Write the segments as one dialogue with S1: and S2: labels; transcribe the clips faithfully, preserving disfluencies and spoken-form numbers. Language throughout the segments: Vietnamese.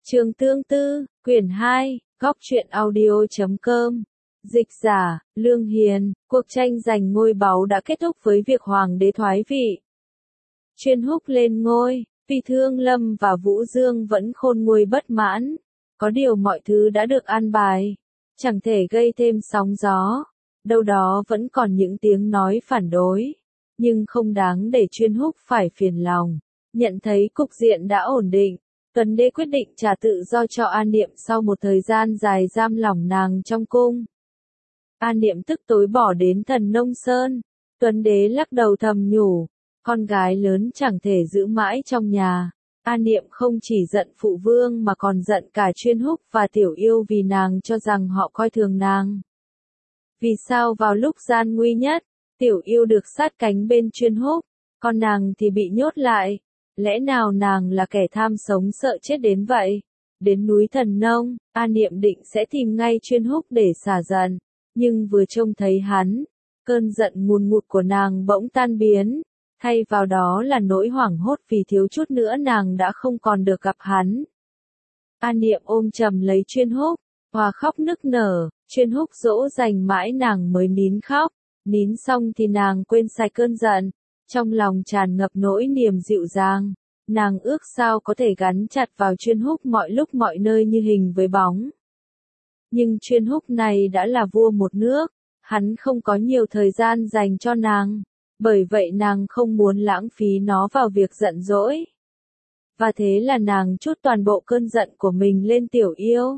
S1: Trường Tương Tư, quyển hai, góc truyện audio chấm com. Dịch giả, Lương Hiền, cuộc tranh giành ngôi báu đã kết thúc với việc hoàng đế thoái vị. Chuyên Húc lên ngôi, vì Thương Lâm và Vũ Dương vẫn khôn nguôi bất mãn. Có điều mọi thứ đã được an bài, chẳng thể gây thêm sóng gió. Đâu đó vẫn còn những tiếng nói phản đối, nhưng không đáng để Chuyên Húc phải phiền lòng. Nhận thấy cục diện đã ổn định, Tuấn Đế quyết định trả tự do cho An Niệm sau một thời gian dài giam lỏng nàng trong cung. An Niệm tức tối bỏ đến Thần Nông Sơn. Tuấn Đế lắc đầu thầm nhủ, con gái lớn chẳng thể giữ mãi trong nhà. An Niệm không chỉ giận phụ vương mà còn giận cả Chuyên Húc và Tiểu Yêu vì nàng cho rằng họ coi thường nàng. Vì sao vào lúc gian nguy nhất, Tiểu Yêu được sát cánh bên Chuyên Húc, còn nàng thì bị nhốt lại? Lẽ nào nàng là kẻ tham sống sợ chết đến vậy? Đến núi Thần Nông, An Niệm định sẽ tìm ngay Chuyên Húc để xả giận, nhưng vừa trông thấy hắn, cơn giận ngùn ngụt của nàng bỗng tan biến, thay vào đó là nỗi hoảng hốt vì thiếu chút nữa nàng đã không còn được gặp hắn. An Niệm ôm chầm lấy Chuyên Húc, hòa khóc nức nở. Chuyên Húc dỗ dành mãi nàng mới nín khóc, nín xong thì nàng quên sạch cơn giận. Trong lòng tràn ngập nỗi niềm dịu dàng, nàng ước sao có thể gắn chặt vào Chuyên Húc mọi lúc mọi nơi như hình với bóng. Nhưng Chuyên Húc này đã là vua một nước, hắn không có nhiều thời gian dành cho nàng, bởi vậy nàng không muốn lãng phí nó vào việc giận dỗi. Và thế là nàng trút toàn bộ cơn giận của mình lên Tiểu Yêu.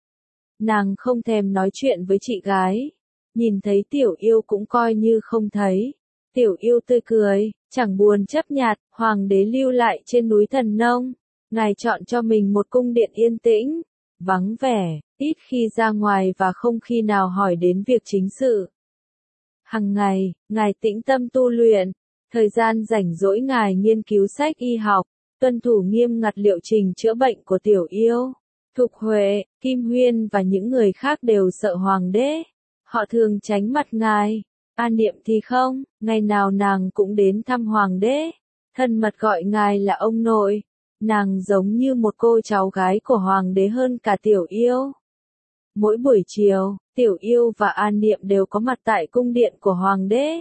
S1: Nàng không thèm nói chuyện với chị gái, nhìn thấy Tiểu Yêu cũng coi như không thấy. Tiểu Yêu tươi cười, chẳng buồn chấp nhặt, hoàng đế lưu lại trên núi Thần Nông. Ngài chọn cho mình một cung điện yên tĩnh, vắng vẻ, ít khi ra ngoài và không khi nào hỏi đến việc chính sự. Hằng ngày, ngài tĩnh tâm tu luyện, thời gian rảnh rỗi ngài nghiên cứu sách y học, tuân thủ nghiêm ngặt liệu trình chữa bệnh của Tiểu Yêu. Thục Huệ, Kim Huyên và những người khác đều sợ hoàng đế, họ thường tránh mặt ngài. An Niệm thì không, ngày nào nàng cũng đến thăm hoàng đế, thân mật gọi ngài là ông nội. Nàng giống như một cô cháu gái của hoàng đế hơn cả Tiểu Yêu. Mỗi buổi chiều, Tiểu Yêu và An Niệm đều có mặt tại cung điện của hoàng đế.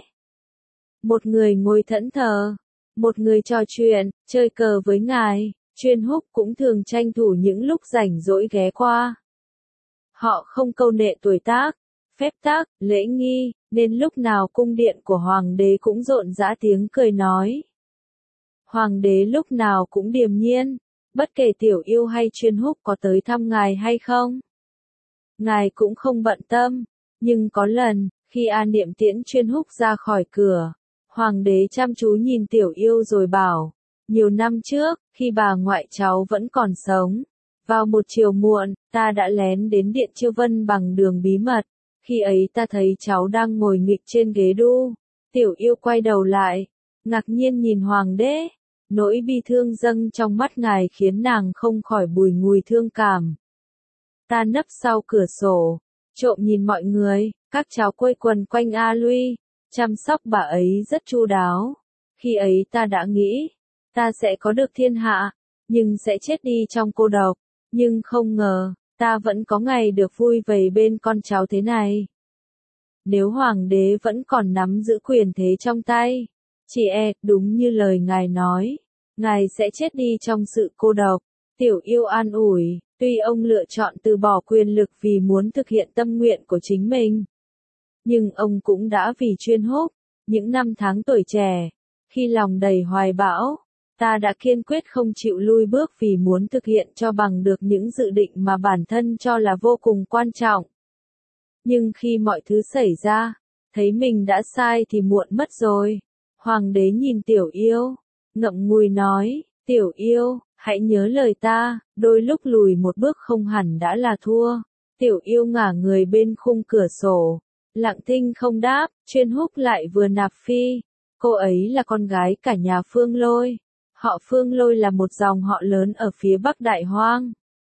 S1: Một người ngồi thẫn thờ, một người trò chuyện, chơi cờ với ngài. Chuyên Húc cũng thường tranh thủ những lúc rảnh rỗi ghé qua. Họ không câu nệ tuổi tác, phép tắc, lễ nghi, nên lúc nào cung điện của hoàng đế cũng rộn rã tiếng cười nói. Hoàng đế lúc nào cũng điềm nhiên, bất kể Tiểu Yêu hay Chuyên Húc có tới thăm ngài hay không. Ngài cũng không bận tâm, nhưng có lần, khi An Niệm tiễn Chuyên Húc ra khỏi cửa, hoàng đế chăm chú nhìn Tiểu Yêu rồi bảo, nhiều năm trước, khi bà ngoại cháu vẫn còn sống, vào một chiều muộn, ta đã lén đến Điện Chiêu Vân bằng đường bí mật. Khi ấy ta thấy cháu đang ngồi nghịch trên ghế đu. Tiểu Yêu quay đầu lại, ngạc nhiên nhìn hoàng đế. Nỗi bi thương dâng trong mắt ngài khiến nàng không khỏi bùi ngùi thương cảm. Ta nấp sau cửa sổ, trộm nhìn mọi người, các cháu quây quần quanh A Luy, chăm sóc bà ấy rất chu đáo. Khi ấy ta đã nghĩ, ta sẽ có được thiên hạ, nhưng sẽ chết đi trong cô độc. Nhưng không ngờ, ta vẫn có ngày được vui vầy bên con cháu thế này. Nếu hoàng đế vẫn còn nắm giữ quyền thế trong tay, chỉ e, đúng như lời ngài nói, ngài sẽ chết đi trong sự cô độc. Tiểu Yêu an ủi, tuy ông lựa chọn từ bỏ quyền lực vì muốn thực hiện tâm nguyện của chính mình, nhưng ông cũng đã vì Chuyên Húc, những năm tháng tuổi trẻ, khi lòng đầy hoài bão, ta đã kiên quyết không chịu lui bước vì muốn thực hiện cho bằng được những dự định mà bản thân cho là vô cùng quan trọng. Nhưng khi mọi thứ xảy ra, thấy mình đã sai thì muộn mất rồi. Hoàng đế nhìn Tiểu Yêu, ngậm ngùi nói, Tiểu Yêu, hãy nhớ lời ta, đôi lúc lùi một bước không hẳn đã là thua. Tiểu Yêu ngả người bên khung cửa sổ, lặng thinh không đáp. Chuyên Húc lại vừa nạp phi, cô ấy là con gái cả nhà Phương Lôi. Họ Phương Lôi là một dòng họ lớn ở phía Bắc Đại Hoang.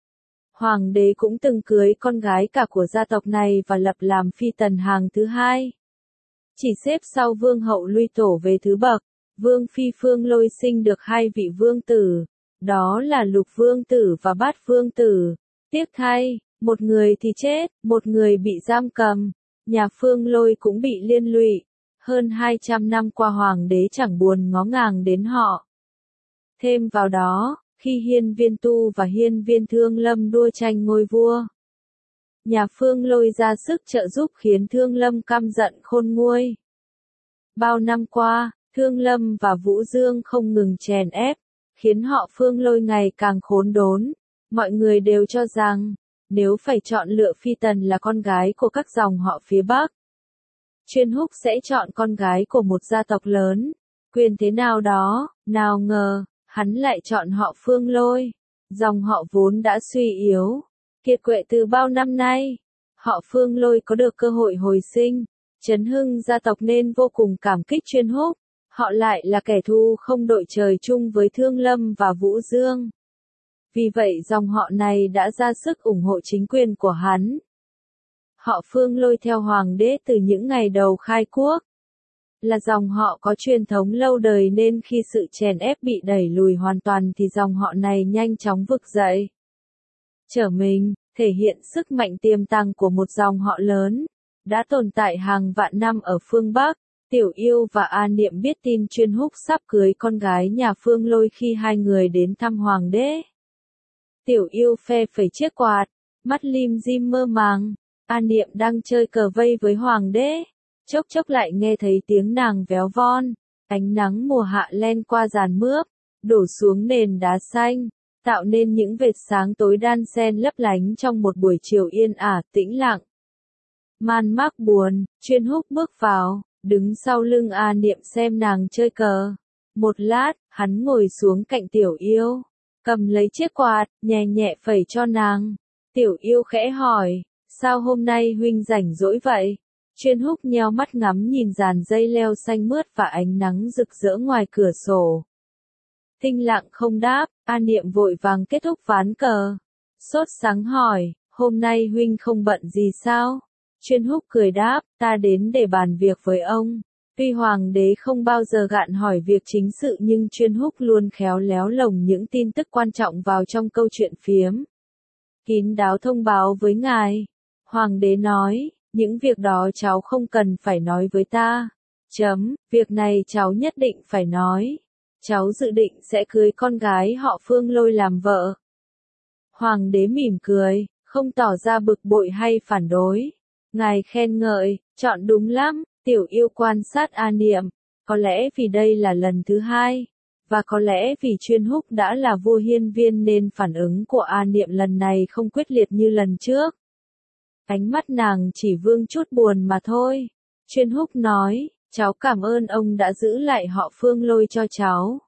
S1: Hoàng đế cũng từng cưới con gái cả của gia tộc này và lập làm phi tần hàng thứ hai. Chỉ xếp sau vương hậu Luy Tổ về thứ bậc, Vương phi Phương Lôi sinh được hai vị vương tử, Đó là Lục Vương Tử và Bát Vương Tử. Tiếc thay, một người thì chết, một người bị giam cầm. Nhà Phương Lôi cũng bị liên lụy. Hơn hai trăm năm qua hoàng đế chẳng buồn ngó ngàng đến họ. Thêm vào đó, khi Hiên Viên Tu và Hiên Viên Thương Lâm đua tranh ngôi vua, nhà Phương Lôi ra sức trợ giúp khiến Thương Lâm căm giận khôn nguôi. Bao năm qua, Thương Lâm và Vũ Dương không ngừng chèn ép, khiến họ Phương Lôi ngày càng khốn đốn. Mọi người đều cho rằng, nếu phải chọn lựa Phi Tần là con gái của các dòng họ phía Bắc, Chuyên Húc sẽ chọn con gái của một gia tộc lớn, quyền thế nào đó. Nào ngờ, hắn lại chọn họ Phương Lôi. Dòng họ vốn đã suy yếu, kiệt quệ từ bao năm nay. Họ Phương Lôi có được cơ hội hồi sinh, chấn hưng gia tộc nên vô cùng cảm kích Chuyên Húc. Họ lại là kẻ thù không đội trời chung với Thương Lâm và Vũ Dương. Vì vậy dòng họ này đã ra sức ủng hộ chính quyền của hắn. Họ Phương Lôi theo hoàng đế từ những ngày đầu khai quốc. Là dòng họ có truyền thống lâu đời nên khi sự chèn ép bị đẩy lùi hoàn toàn thì dòng họ này nhanh chóng vực dậy. Trở mình, thể hiện sức mạnh tiềm tàng của một dòng họ lớn, đã tồn tại hàng vạn năm ở phương Bắc. Tiểu Yêu và A Niệm biết tin Chuyên Húc sắp cưới con gái nhà Phương Lôi khi hai người đến thăm hoàng đế. Tiểu Yêu phe phẩy chiếc quạt, mắt lim dim mơ màng. A Niệm đang chơi cờ vây với hoàng đế. Chốc chốc lại nghe thấy tiếng nàng véo von. Ánh nắng mùa hạ len qua giàn mướp, đổ xuống nền đá xanh, tạo nên những vệt sáng tối đan xen lấp lánh trong một buổi chiều yên ả, tĩnh lặng. Man mác buồn, Chuyên Húc bước vào, đứng sau lưng A Niệm xem nàng chơi cờ. Một lát, hắn ngồi xuống cạnh Tiểu Yêu, cầm lấy chiếc quạt, nhẹ nhẹ phẩy cho nàng. Tiểu Yêu khẽ hỏi, sao hôm nay huynh rảnh rỗi vậy? Chuyên Húc nheo mắt ngắm nhìn dàn dây leo xanh mướt và ánh nắng rực rỡ ngoài cửa sổ. Tinh lặng không đáp, A Niệm vội vàng kết thúc ván cờ. Sốt sắng hỏi, hôm nay huynh không bận gì sao? Chuyên Húc cười đáp, ta đến để bàn việc với ông. Tuy hoàng đế không bao giờ gạn hỏi việc chính sự nhưng Chuyên Húc luôn khéo léo lồng những tin tức quan trọng vào trong câu chuyện phiếm. Kín đáo thông báo với ngài. Hoàng đế nói, những việc đó cháu không cần phải nói với ta. Chấm, việc này cháu nhất định phải nói. Cháu dự định sẽ cưới con gái họ Phương Lôi làm vợ. Hoàng đế mỉm cười, không tỏ ra bực bội hay phản đối. Ngài khen ngợi, chọn đúng lắm. Tiểu Yêu quan sát A Niệm, có lẽ vì đây là lần thứ hai, và có lẽ vì Chuyên Húc đã là vua hiên viên nên phản ứng của A Niệm lần này không quyết liệt như lần trước. Ánh mắt nàng chỉ vương chút buồn mà thôi. Chuyên Húc nói, cháu cảm ơn ông đã giữ lại họ Phương Lôi cho cháu.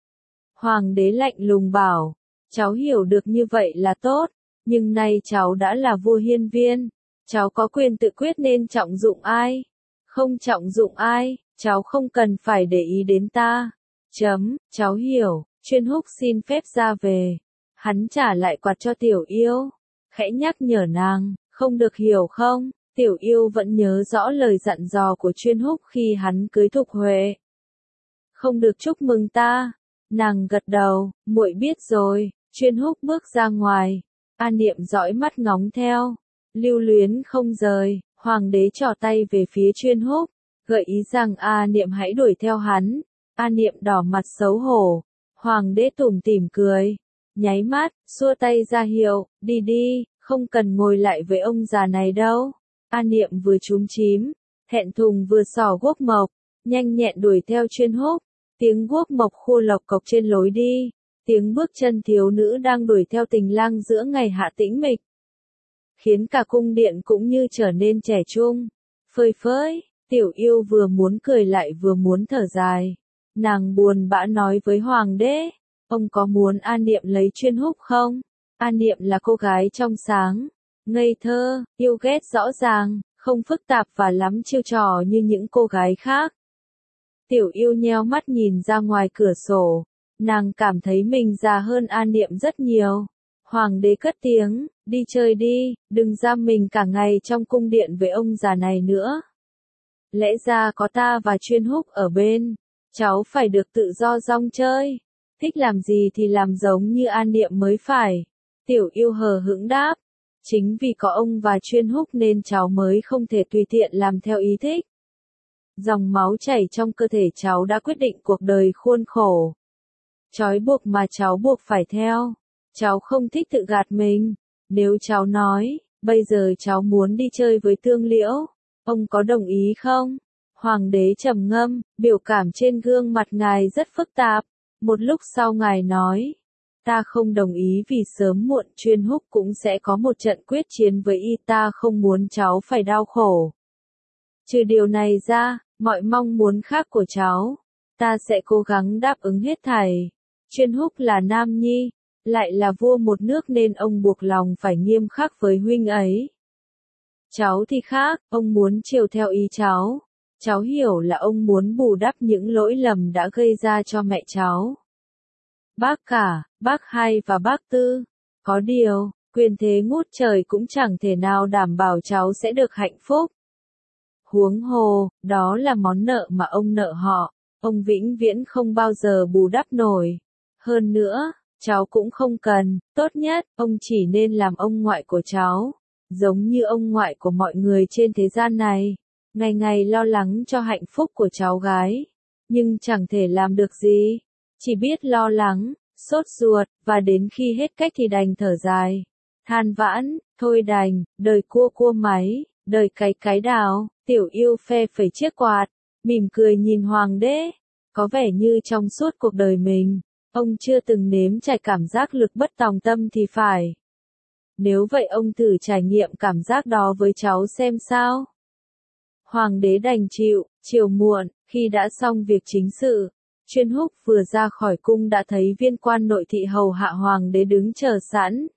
S1: Hoàng đế lạnh lùng bảo, cháu hiểu được như vậy là tốt, nhưng nay cháu đã là vua hiên viên, cháu có quyền tự quyết nên trọng dụng ai. Không trọng dụng ai, cháu không cần phải để ý đến ta. Chấm, cháu hiểu. Chuyên Húc xin phép ra về. Hắn trả lại quạt cho Tiểu Yêu, khẽ nhắc nhở nàng, không được hiểu không? Tiểu Yêu vẫn nhớ rõ lời dặn dò của Chuyên Húc khi hắn cưới Thục Huệ. Không được chúc mừng ta. Nàng gật đầu, muội biết rồi. Chuyên Húc bước ra ngoài. A Niệm dõi mắt ngóng theo, lưu luyến không rời. Hoàng đế trỏ tay về phía Chuyên Húc, gợi ý rằng A Niệm hãy đuổi theo hắn. A Niệm đỏ mặt xấu hổ. Hoàng đế tủm tỉm cười, nháy mắt, xua tay ra hiệu, đi đi, không cần ngồi lại với ông già này đâu. A Niệm vừa chúm chím, thẹn thùng vừa xỏ guốc mộc, nhanh nhẹn đuổi theo Chuyên Húc. Tiếng guốc mộc khua lộc cộc trên lối đi, tiếng bước chân thiếu nữ đang đuổi theo tình lang giữa ngày hạ tĩnh mịch, khiến cả cung điện cũng như trở nên trẻ trung. Phơi phới, Tiểu Yêu vừa muốn cười lại vừa muốn thở dài. Nàng buồn bã nói với hoàng đế, ông có muốn A Niệm lấy Chuyên Húc không? A Niệm là cô gái trong sáng, ngây thơ, yêu ghét rõ ràng, không phức tạp và lắm chiêu trò như những cô gái khác. Tiểu Yêu nheo mắt nhìn ra ngoài cửa sổ, nàng cảm thấy mình già hơn A Niệm rất nhiều. Hoàng đế cất tiếng, đi chơi đi, đừng giam mình cả ngày trong cung điện với ông già này nữa. Lẽ ra có ta và Chuyên Húc ở bên, cháu phải được tự do rong chơi. Thích làm gì thì làm giống như An Niệm mới phải. Tiểu Yêu hờ hững đáp. Chính vì có ông và Chuyên Húc nên cháu mới không thể tùy tiện làm theo ý thích. Dòng máu chảy trong cơ thể cháu đã quyết định cuộc đời khuôn khổ. Trói buộc mà cháu buộc phải theo. Cháu không thích tự gạt mình. Nếu cháu nói, bây giờ cháu muốn đi chơi với Tương Liễu, ông có đồng ý không? Hoàng đế trầm ngâm, biểu cảm trên gương mặt ngài rất phức tạp. Một lúc sau ngài nói, ta không đồng ý vì sớm muộn Chuyên Húc cũng sẽ có một trận quyết chiến với y, ta không muốn cháu phải đau khổ. Trừ điều này ra, mọi mong muốn khác của cháu, ta sẽ cố gắng đáp ứng hết thảy. Chuyên Húc là nam nhi, lại là vua một nước nên ông buộc lòng phải nghiêm khắc với huynh ấy. Cháu thì khác, ông muốn chiều theo ý cháu. Cháu hiểu là ông muốn bù đắp những lỗi lầm đã gây ra cho mẹ cháu. Bác cả, bác hai và bác tư. Có điều, quyền thế ngút trời cũng chẳng thể nào đảm bảo cháu sẽ được hạnh phúc. Huống hồ, đó là món nợ mà ông nợ họ, ông vĩnh viễn không bao giờ bù đắp nổi. Hơn nữa, cháu cũng không cần, tốt nhất, ông chỉ nên làm ông ngoại của cháu, giống như ông ngoại của mọi người trên thế gian này. Ngày ngày lo lắng cho hạnh phúc của cháu gái, nhưng chẳng thể làm được gì, chỉ biết lo lắng, sốt ruột, và đến khi hết cách thì đành thở dài, than vãn, thôi đành, đời cua cua máy, đời cái cái đào. Tiểu Yêu phe phẩy chiếc quạt, mỉm cười nhìn hoàng đế, có vẻ như trong suốt cuộc đời mình, ông chưa từng nếm trải cảm giác lực bất tòng tâm thì phải. Nếu vậy ông thử trải nghiệm cảm giác đó với cháu xem sao. Hoàng đế đành chịu. Chiều muộn, khi đã xong việc chính sự, Chuyên Húc vừa ra khỏi cung đã thấy viên quan nội thị hầu hạ hoàng đế đứng chờ sẵn.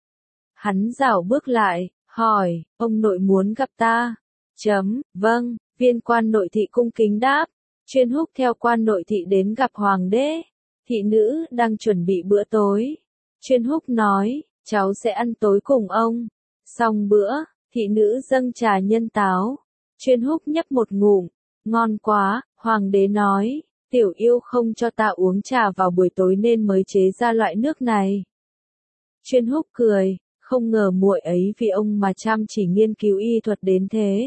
S1: Hắn rảo bước lại, hỏi, ông nội muốn gặp ta? Chấm, vâng, viên quan nội thị cung kính đáp. Chuyên Húc theo quan nội thị đến gặp hoàng đế. Thị nữ đang chuẩn bị bữa tối. Chuyên Húc nói, cháu sẽ ăn tối cùng ông. Xong bữa, thị nữ dâng trà nhân táo. Chuyên Húc nhấp một ngụm, ngon quá, hoàng đế nói, Tiểu Yêu không cho ta uống trà vào buổi tối nên mới chế ra loại nước này. Chuyên Húc cười, không ngờ muội ấy vì ông mà chăm chỉ nghiên cứu y thuật đến thế.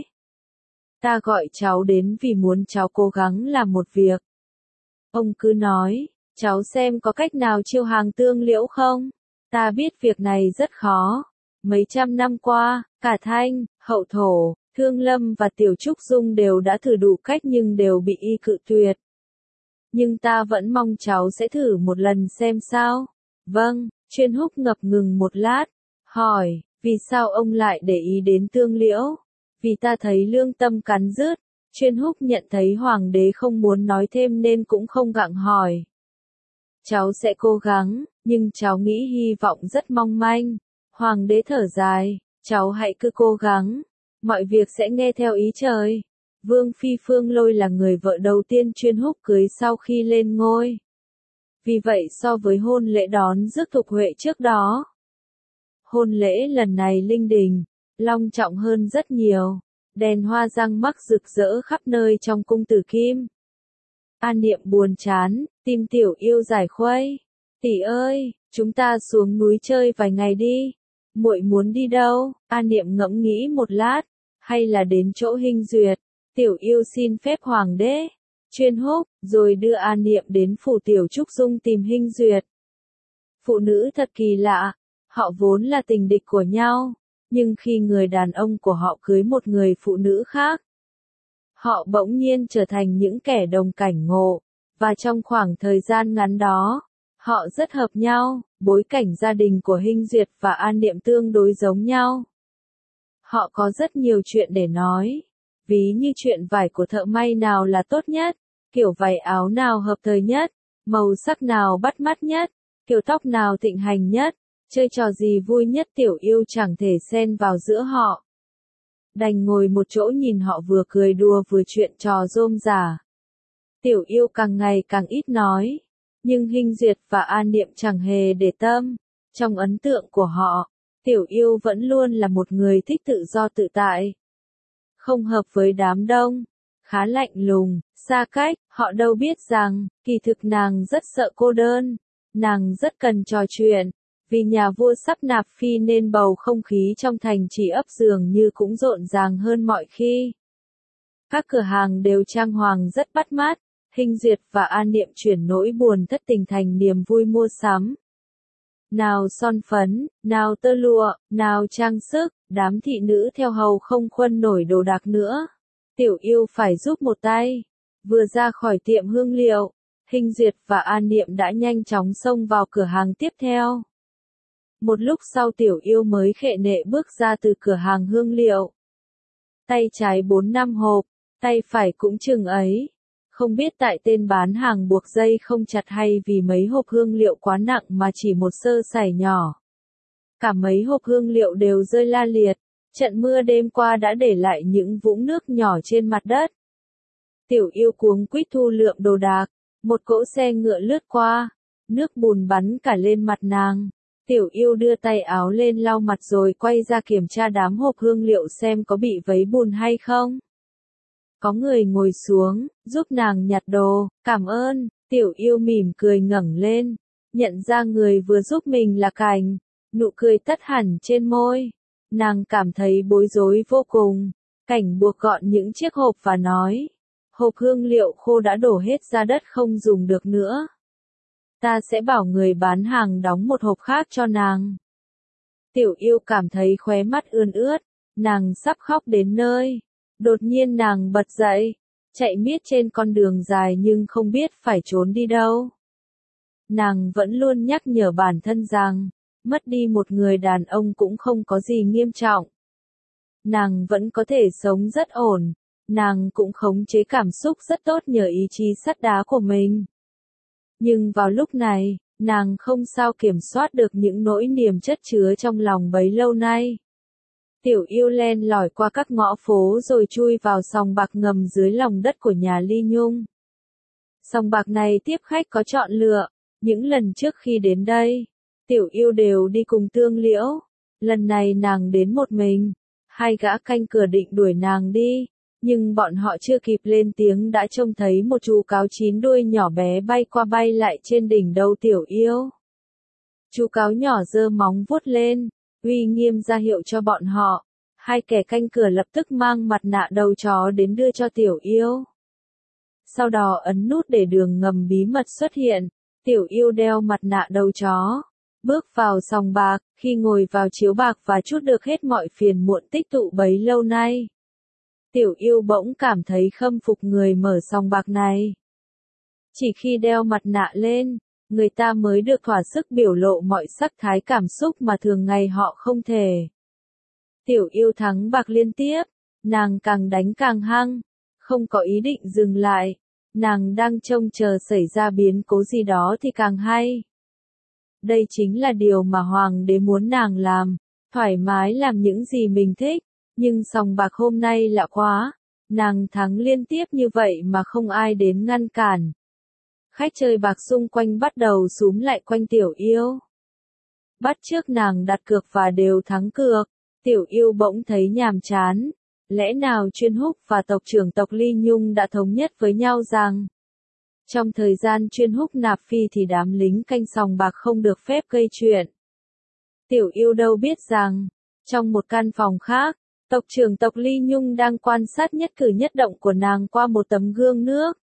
S1: Ta gọi cháu đến vì muốn cháu cố gắng làm một việc. Ông cứ nói, cháu xem có cách nào chiêu hàng Tương Liễu không? Ta biết việc này rất khó. Mấy trăm năm qua, cả Thanh, Hậu Thổ, Thương Lâm và Tiểu Trúc Dung đều đã thử đủ cách nhưng đều bị y cự tuyệt. Nhưng ta vẫn mong cháu sẽ thử một lần xem sao. Vâng, Chuyên Húc ngập ngừng một lát, hỏi, vì sao ông lại để ý đến Tương Liễu? Vì ta thấy lương tâm cắn rứt. Chuyên Húc nhận thấy hoàng đế không muốn nói thêm nên cũng không gặng hỏi. Cháu sẽ cố gắng, nhưng cháu nghĩ hy vọng rất mong manh. Hoàng đế thở dài, cháu hãy cứ cố gắng. Mọi việc sẽ nghe theo ý trời. Vương Phi Phương Lôi là người vợ đầu tiên Chuyên Húc cưới sau khi lên ngôi. Vì vậy so với hôn lễ đón rước Thục Huệ trước đó, hôn lễ lần này linh đình, long trọng hơn rất nhiều. Đèn hoa răng mắc rực rỡ khắp nơi trong cung Tử Kim. An Niệm buồn chán, tìm Tiểu Yêu giải khuây. Tỷ ơi, chúng ta xuống núi chơi vài ngày đi. Muội muốn đi đâu? An Niệm ngẫm nghĩ một lát, hay là đến chỗ Hinh Duyệt. Tiểu Yêu xin phép hoàng đế, Chuyên Húc, rồi đưa An Niệm đến phủ Tiểu Trúc Dung tìm Hinh Duyệt. Phụ nữ thật kỳ lạ, họ vốn là tình địch của nhau, nhưng khi người đàn ông của họ cưới một người phụ nữ khác, họ bỗng nhiên trở thành những kẻ đồng cảnh ngộ, và trong khoảng thời gian ngắn đó, họ rất hợp nhau. Bối cảnh gia đình của Hinh Duyệt và An Niệm tương đối giống nhau. Họ có rất nhiều chuyện để nói, ví như chuyện vải của thợ may nào là tốt nhất, kiểu vải áo nào hợp thời nhất, màu sắc nào bắt mắt nhất, kiểu tóc nào thịnh hành nhất, chơi trò gì vui nhất. Tiểu Yêu chẳng thể xen vào giữa họ, đành ngồi một chỗ nhìn họ vừa cười đùa vừa chuyện trò rôm rả. Tiểu Yêu càng ngày càng ít nói, nhưng Hinh Duyệt và An Niệm chẳng hề để tâm. Trong ấn tượng của họ, Tiểu Yêu vẫn luôn là một người thích tự do tự tại, không hợp với đám đông, khá lạnh lùng, xa cách. Họ đâu biết rằng, kỳ thực nàng rất sợ cô đơn. Nàng rất cần trò chuyện, vì nhà vua sắp nạp phi nên bầu không khí trong thành trì ấp dường như cũng rộn ràng hơn mọi khi. Các cửa hàng đều trang hoàng rất bắt mắt, Hình Duyệt và An Niệm chuyển nỗi buồn thất tình thành niềm vui mua sắm. Nào son phấn, nào tơ lụa, nào trang sức, đám thị nữ theo hầu không khuân nổi đồ đạc nữa. Tiểu Yêu phải giúp một tay. Vừa ra khỏi tiệm hương liệu, Hình Duyệt và An Niệm đã nhanh chóng xông vào cửa hàng tiếp theo. Một lúc sau Tiểu Yêu mới khệ nệ bước ra từ cửa hàng hương liệu. Tay trái bốn năm hộp, tay phải cũng chừng ấy. Không biết tại tên bán hàng buộc dây không chặt hay vì mấy hộp hương liệu quá nặng mà chỉ một sơ sẩy nhỏ. Cả mấy hộp hương liệu đều rơi la liệt, trận mưa đêm qua đã để lại những vũng nước nhỏ trên mặt đất. Tiểu Yêu cuống quýt thu lượm đồ đạc, một cỗ xe ngựa lướt qua, nước bùn bắn cả lên mặt nàng. Tiểu Yêu đưa tay áo lên lau mặt rồi quay ra kiểm tra đám hộp hương liệu xem có bị vấy bùn hay không. Có người ngồi xuống, giúp nàng nhặt đồ, cảm ơn, Tiểu Yêu mỉm cười ngẩng lên, nhận ra người vừa giúp mình là Cảnh, nụ cười tắt hẳn trên môi. Nàng cảm thấy bối rối vô cùng, Cảnh buộc gọn những chiếc hộp và nói, hộp hương liệu khô đã đổ hết ra đất không dùng được nữa. Ta sẽ bảo người bán hàng đóng một hộp khác cho nàng. Tiểu Yêu cảm thấy khóe mắt ươn ướt, nàng sắp khóc đến nơi. Đột nhiên nàng bật dậy, chạy miết trên con đường dài nhưng không biết phải trốn đi đâu. Nàng vẫn luôn nhắc nhở bản thân rằng, mất đi một người đàn ông cũng không có gì nghiêm trọng. Nàng vẫn có thể sống rất ổn, nàng cũng khống chế cảm xúc rất tốt nhờ ý chí sắt đá của mình. Nhưng vào lúc này, nàng không sao kiểm soát được những nỗi niềm chất chứa trong lòng bấy lâu nay. Tiểu Yêu len lỏi qua các ngõ phố rồi chui vào sòng bạc ngầm dưới lòng đất của nhà Ly Nhung. Sòng bạc này tiếp khách có chọn lựa, những lần trước khi đến đây, Tiểu Yêu đều đi cùng Tương Liễu, lần này nàng đến một mình, hai gã canh cửa định đuổi nàng đi, nhưng bọn họ chưa kịp lên tiếng đã trông thấy một chú cáo chín đuôi nhỏ bé bay qua bay lại trên đỉnh đầu Tiểu Yêu. Chú cáo nhỏ giơ móng vuốt lên, uy nghiêm ra hiệu cho bọn họ. Hai kẻ canh cửa lập tức mang mặt nạ đầu chó đến đưa cho Tiểu Yêu. Sau đó ấn nút để đường ngầm bí mật xuất hiện. Tiểu Yêu đeo mặt nạ đầu chó, bước vào sòng bạc, khi ngồi vào chiếu bạc và trút được hết mọi phiền muộn tích tụ bấy lâu nay. Tiểu Yêu bỗng cảm thấy khâm phục người mở sòng bạc này. Chỉ khi đeo mặt nạ lên, người ta mới được thỏa sức biểu lộ mọi sắc thái cảm xúc mà thường ngày họ không thể. Tiểu Yêu thắng bạc liên tiếp, nàng càng đánh càng hăng, không có ý định dừng lại, nàng đang trông chờ xảy ra biến cố gì đó thì càng hay. Đây chính là điều mà Hoàng đế muốn nàng làm, thoải mái làm những gì mình thích, nhưng sòng bạc hôm nay lạ quá, nàng thắng liên tiếp như vậy mà không ai đến ngăn cản. Khách chơi bạc xung quanh bắt đầu xúm lại quanh Tiểu Yêu. Bắt chước nàng đặt cược và đều thắng cược, Tiểu Yêu bỗng thấy nhàm chán. Lẽ nào Chuyên Húc và tộc trưởng tộc Ly Nhung đã thống nhất với nhau rằng, trong thời gian Chuyên Húc nạp phi thì đám lính canh sòng bạc không được phép gây chuyện. Tiểu Yêu đâu biết rằng, trong một căn phòng khác, tộc trưởng tộc Ly Nhung đang quan sát nhất cử nhất động của nàng qua một tấm gương nước.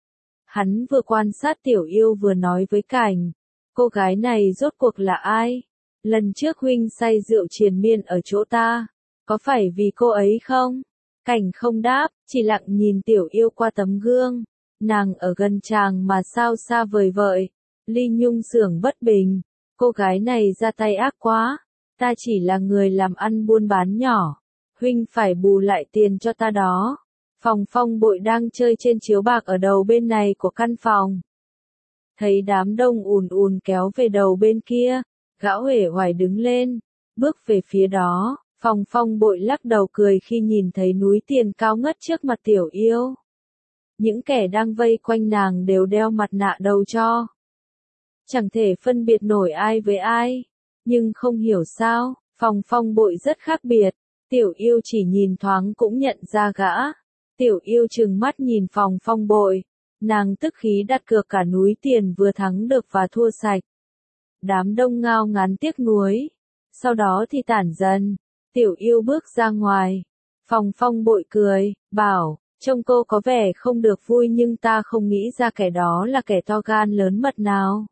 S1: Hắn vừa quan sát Tiểu Yêu vừa nói với Cảnh, cô gái này rốt cuộc là ai? Lần trước huynh say rượu triền miên ở chỗ ta, có phải vì cô ấy không? Cảnh không đáp, chỉ lặng nhìn Tiểu Yêu qua tấm gương. Nàng ở gần chàng mà sao xa vời vợi. Ly Nhung sưởng bất bình, cô gái này ra tay ác quá, ta chỉ là người làm ăn buôn bán nhỏ, huynh phải bù lại tiền cho ta đó. Phòng Phong Bội đang chơi trên chiếu bạc ở đầu bên này của căn phòng. Thấy đám đông ùn ùn kéo về đầu bên kia, gã uể oải đứng lên, bước về phía đó. Phòng Phong Bội lắc đầu cười khi nhìn thấy núi tiền cao ngất trước mặt Tiểu Yêu. Những kẻ đang vây quanh nàng đều đeo mặt nạ đầu cho. Chẳng thể phân biệt nổi ai với ai. Nhưng không hiểu sao, Phòng Phong Bội rất khác biệt. Tiểu Yêu chỉ nhìn thoáng cũng nhận ra gã. Tiểu Yêu trừng mắt nhìn Phòng Phong Bội. Nàng tức khí đặt cược cả núi tiền vừa thắng được và thua sạch. Đám đông ngao ngán tiếc nuối. Sau đó thì tản dần. Tiểu Yêu bước ra ngoài. Phòng Phong bội cười, bảo, trông cô có vẻ không được vui nhưng ta không nghĩ ra kẻ đó là kẻ to gan lớn mật nào.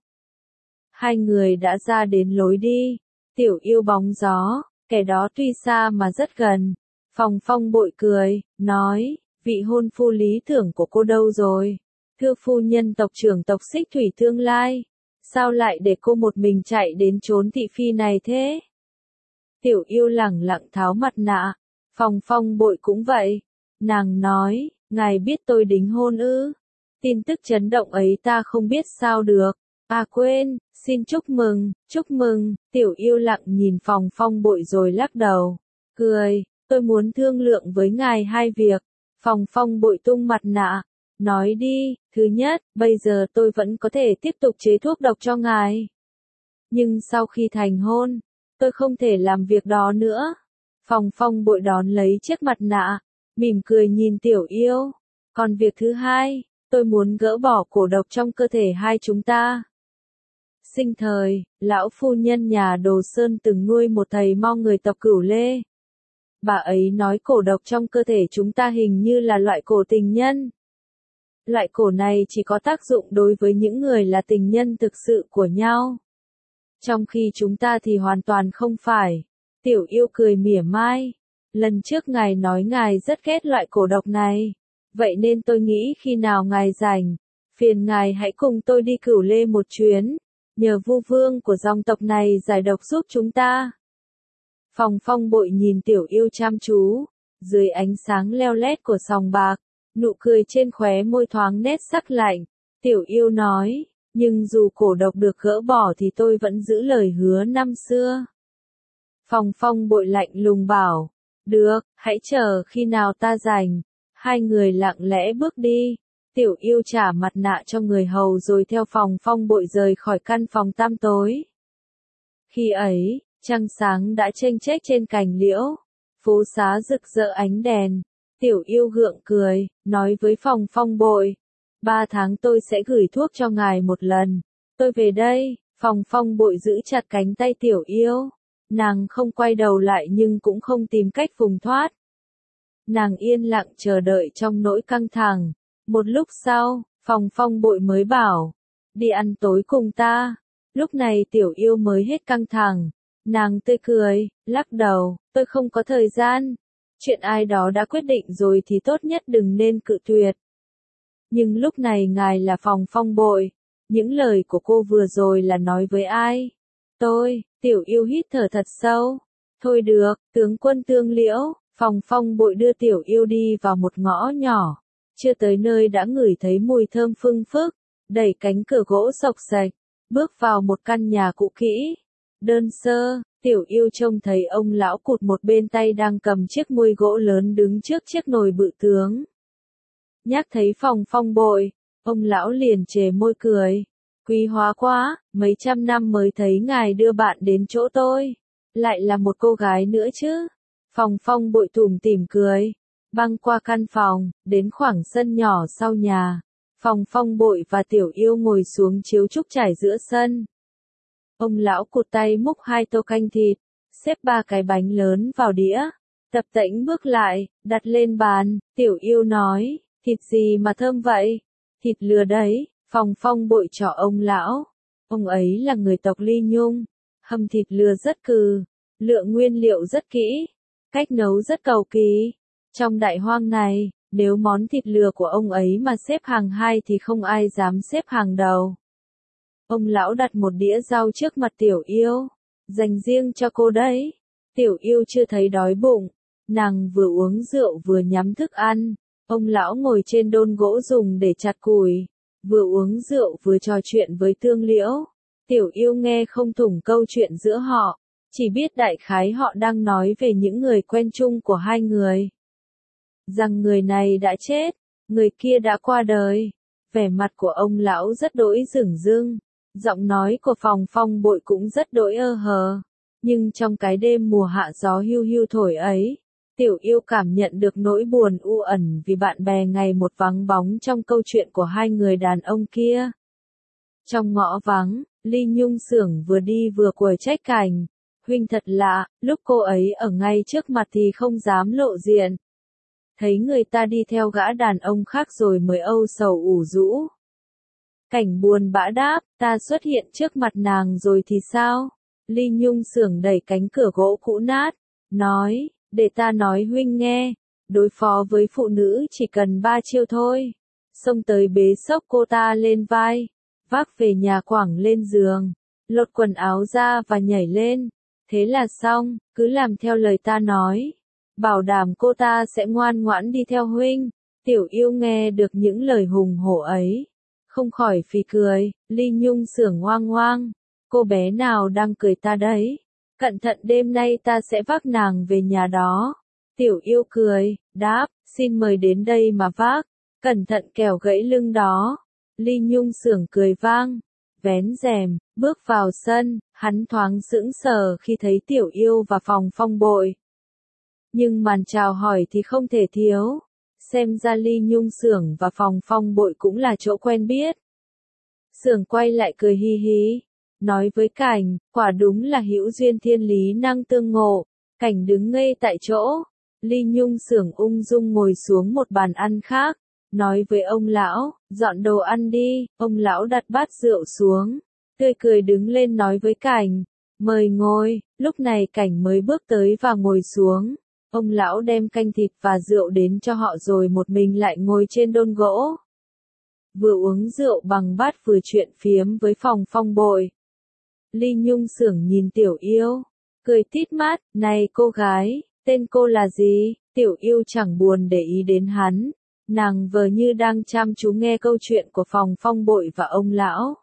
S1: Hai người đã ra đến lối đi. Tiểu Yêu bóng gió, kẻ đó tuy xa mà rất gần. Phòng Phong bội cười, nói, vị hôn phu lý tưởng của cô đâu rồi? Thưa phu nhân tộc trưởng tộc Xích Thủy tương lai. Sao lại để cô một mình chạy đến trốn thị phi này thế? Tiểu Yêu lẳng lặng tháo mặt nạ. Phòng Phong bội cũng vậy. Nàng nói, ngài biết tôi đính hôn ư? Tin tức chấn động ấy ta không biết sao được. À quên, xin chúc mừng, chúc mừng. Tiểu Yêu lặng nhìn Phòng Phong bội rồi lắc đầu. Cười, tôi muốn thương lượng với ngài hai việc. Phòng Phong bội tung mặt nạ. Nói đi, thứ nhất, bây giờ tôi vẫn có thể tiếp tục chế thuốc độc cho ngài. Nhưng sau khi thành hôn, tôi không thể làm việc đó nữa. Phòng Phong bội đón lấy chiếc mặt nạ, mỉm cười nhìn Tiểu Yêu. Còn việc thứ hai, tôi muốn gỡ bỏ cổ độc trong cơ thể hai chúng ta. Sinh thời, lão phu nhân nhà Đồ Sơn từng nuôi một thầy mo người tộc Cửu Lê. Bà ấy nói cổ độc trong cơ thể chúng ta hình như là loại cổ tình nhân. Loại cổ này chỉ có tác dụng đối với những người là tình nhân thực sự của nhau. Trong khi chúng ta thì hoàn toàn không phải. Tiểu Yêu cười mỉa mai. Lần trước ngài nói ngài rất ghét loại cổ độc này. Vậy nên tôi nghĩ khi nào ngài rảnh, phiền ngài hãy cùng tôi đi Cửu Lê một chuyến. Nhờ Vu Vương của dòng tộc này giải độc giúp chúng ta. Phòng Phong bội nhìn Tiểu Yêu chăm chú. Dưới ánh sáng leo lét của sòng bạc, nụ cười trên khóe môi thoáng nét sắc lạnh. Tiểu Yêu nói, nhưng dù cổ độc được gỡ bỏ thì tôi vẫn giữ lời hứa năm xưa. Phòng Phong bội lạnh lùng bảo, được, hãy chờ khi nào ta rảnh. Hai người lặng lẽ bước đi. Tiểu Yêu trả mặt nạ cho người hầu rồi theo Phòng Phong bội rời khỏi căn phòng tăm tối. Khi ấy, trăng sáng đã chênh chếch trên cành liễu. Phố xá rực rỡ ánh đèn. Tiểu Yêu gượng cười, nói với Phòng Phong bội. Ba tháng tôi sẽ gửi thuốc cho ngài một lần. Tôi về đây. Phòng Phong bội giữ chặt cánh tay Tiểu Yêu. Nàng không quay đầu lại nhưng cũng không tìm cách vùng thoát. Nàng yên lặng chờ đợi trong nỗi căng thẳng. Một lúc sau, Phòng Phong bội mới bảo, đi ăn tối cùng ta. Lúc này Tiểu Yêu mới hết căng thẳng. Nàng tươi cười, lắc đầu, tôi không có thời gian. Chuyện ai đó đã quyết định rồi thì tốt nhất đừng nên cự tuyệt. Nhưng lúc này ngài là Phòng Phong bội. Những lời của cô vừa rồi là nói với ai? Tôi. Tiểu Yêu hít thở thật sâu. Thôi được, tướng quân Tương Liễu. Phòng Phong bội đưa Tiểu Yêu đi vào một ngõ nhỏ. Chưa tới nơi đã ngửi thấy mùi thơm phưng phức. Đẩy cánh cửa gỗ xộc xạch. Bước vào một căn nhà cũ kỹ. Đơn sơ, Tiểu Yêu trông thấy ông lão cụt một bên tay đang cầm chiếc muôi gỗ lớn đứng trước chiếc nồi bự tướng. Nhắc thấy Phòng Phong bội, ông lão liền chề môi cười. Quý hóa quá, mấy trăm năm mới thấy ngài đưa bạn đến chỗ tôi. Lại là một cô gái nữa chứ. Phòng Phong bội tủm tỉm cười. Băng qua căn phòng, đến khoảng sân nhỏ sau nhà. Phòng Phong bội và Tiểu Yêu ngồi xuống chiếu trúc trải giữa sân. Ông lão cụt tay múc hai tô canh thịt, xếp ba cái bánh lớn vào đĩa. Tập tễnh bước lại, đặt lên bàn. Tiểu Yêu nói, thịt gì mà thơm vậy? Thịt lừa đấy. Phòng Phong bội trỏ ông lão. Ông ấy là người tộc Ly Nhung. Hầm thịt lừa rất cừ. Lựa nguyên liệu rất kỹ. Cách nấu rất cầu kỳ. Trong đại hoang này, nếu món thịt lừa của ông ấy mà xếp hàng hai thì không ai dám xếp hàng đầu. Ông lão đặt một đĩa rau trước mặt Tiểu Yêu. Dành riêng cho cô đấy. Tiểu Yêu chưa thấy đói bụng. Nàng vừa uống rượu vừa nhắm thức ăn. Ông lão ngồi trên đôn gỗ dùng để chặt củi. Vừa uống rượu vừa trò chuyện với Tương Liễu. Tiểu Yêu nghe không thủng câu chuyện giữa họ. Chỉ biết đại khái họ đang nói về những người quen chung của hai người. Rằng người này đã chết. Người kia đã qua đời. Vẻ mặt của ông lão rất đỗi dửng dưng. Giọng nói của Phòng Phong bội cũng rất đỗi ơ hờ. Nhưng trong cái đêm mùa hạ gió hiu hiu thổi ấy, Tiểu Yêu cảm nhận được nỗi buồn u ẩn vì bạn bè ngày một vắng bóng trong câu chuyện của hai người đàn ông kia. Trong ngõ vắng, Ly Nhung Xưởng vừa đi vừa quở trách Cảnh. Huynh thật lạ, lúc cô ấy ở ngay trước mặt thì không dám lộ diện. Thấy người ta đi theo gã đàn ông khác rồi mới âu sầu ủ rũ. Cảnh buồn bã đáp, ta xuất hiện trước mặt nàng rồi thì sao? Ly Nhung Xưởng đẩy cánh cửa gỗ cũ nát, nói, để ta nói huynh nghe, đối phó với phụ nữ chỉ cần ba chiêu thôi. Xông tới bế xốc cô ta lên vai, vác về nhà quẳng lên giường, lột quần áo ra và nhảy lên. Thế là xong, cứ làm theo lời ta nói. Bảo đảm cô ta sẽ ngoan ngoãn đi theo huynh. Tiểu Yêu nghe được những lời hùng hổ ấy, không khỏi phì cười. Ly Nhung Xưởng ngoang ngoang, cô bé nào đang cười ta đấy? Cẩn thận đêm nay ta sẽ vác nàng về nhà đó. Tiểu Yêu cười, đáp, xin mời đến đây mà vác, cẩn thận kẻo gãy lưng đó. Ly Nhung Xưởng cười vang, vén rèm, bước vào sân, hắn thoáng sững sờ khi thấy Tiểu Yêu và Phòng Phong Bội. Nhưng màn chào hỏi thì không thể thiếu, xem ra Ly Nhung Xưởng và Phòng Phong Bội cũng là chỗ quen biết. Xưởng quay lại cười hi hí, nói với Cảnh, quả đúng là hữu duyên thiên lý năng tương ngộ. Cảnh đứng ngây tại chỗ, Ly Nhung Xưởng ung dung ngồi xuống một bàn ăn khác, nói với ông lão, dọn đồ ăn đi. Ông lão đặt bát rượu xuống, tươi cười đứng lên nói với Cảnh, mời ngồi. Lúc này Cảnh mới bước tới và ngồi xuống. Ông lão đem canh thịt và rượu đến cho họ rồi một mình lại ngồi trên đôn gỗ. Vừa uống rượu bằng bát vừa chuyện phiếm với Phòng Phong Bội. Ly Nhung Xưởng nhìn Tiểu Yêu, cười tít mắt, này cô gái, tên cô là gì? Tiểu Yêu chẳng buồn để ý đến hắn, nàng vờ như đang chăm chú nghe câu chuyện của Phòng Phong Bội và ông lão.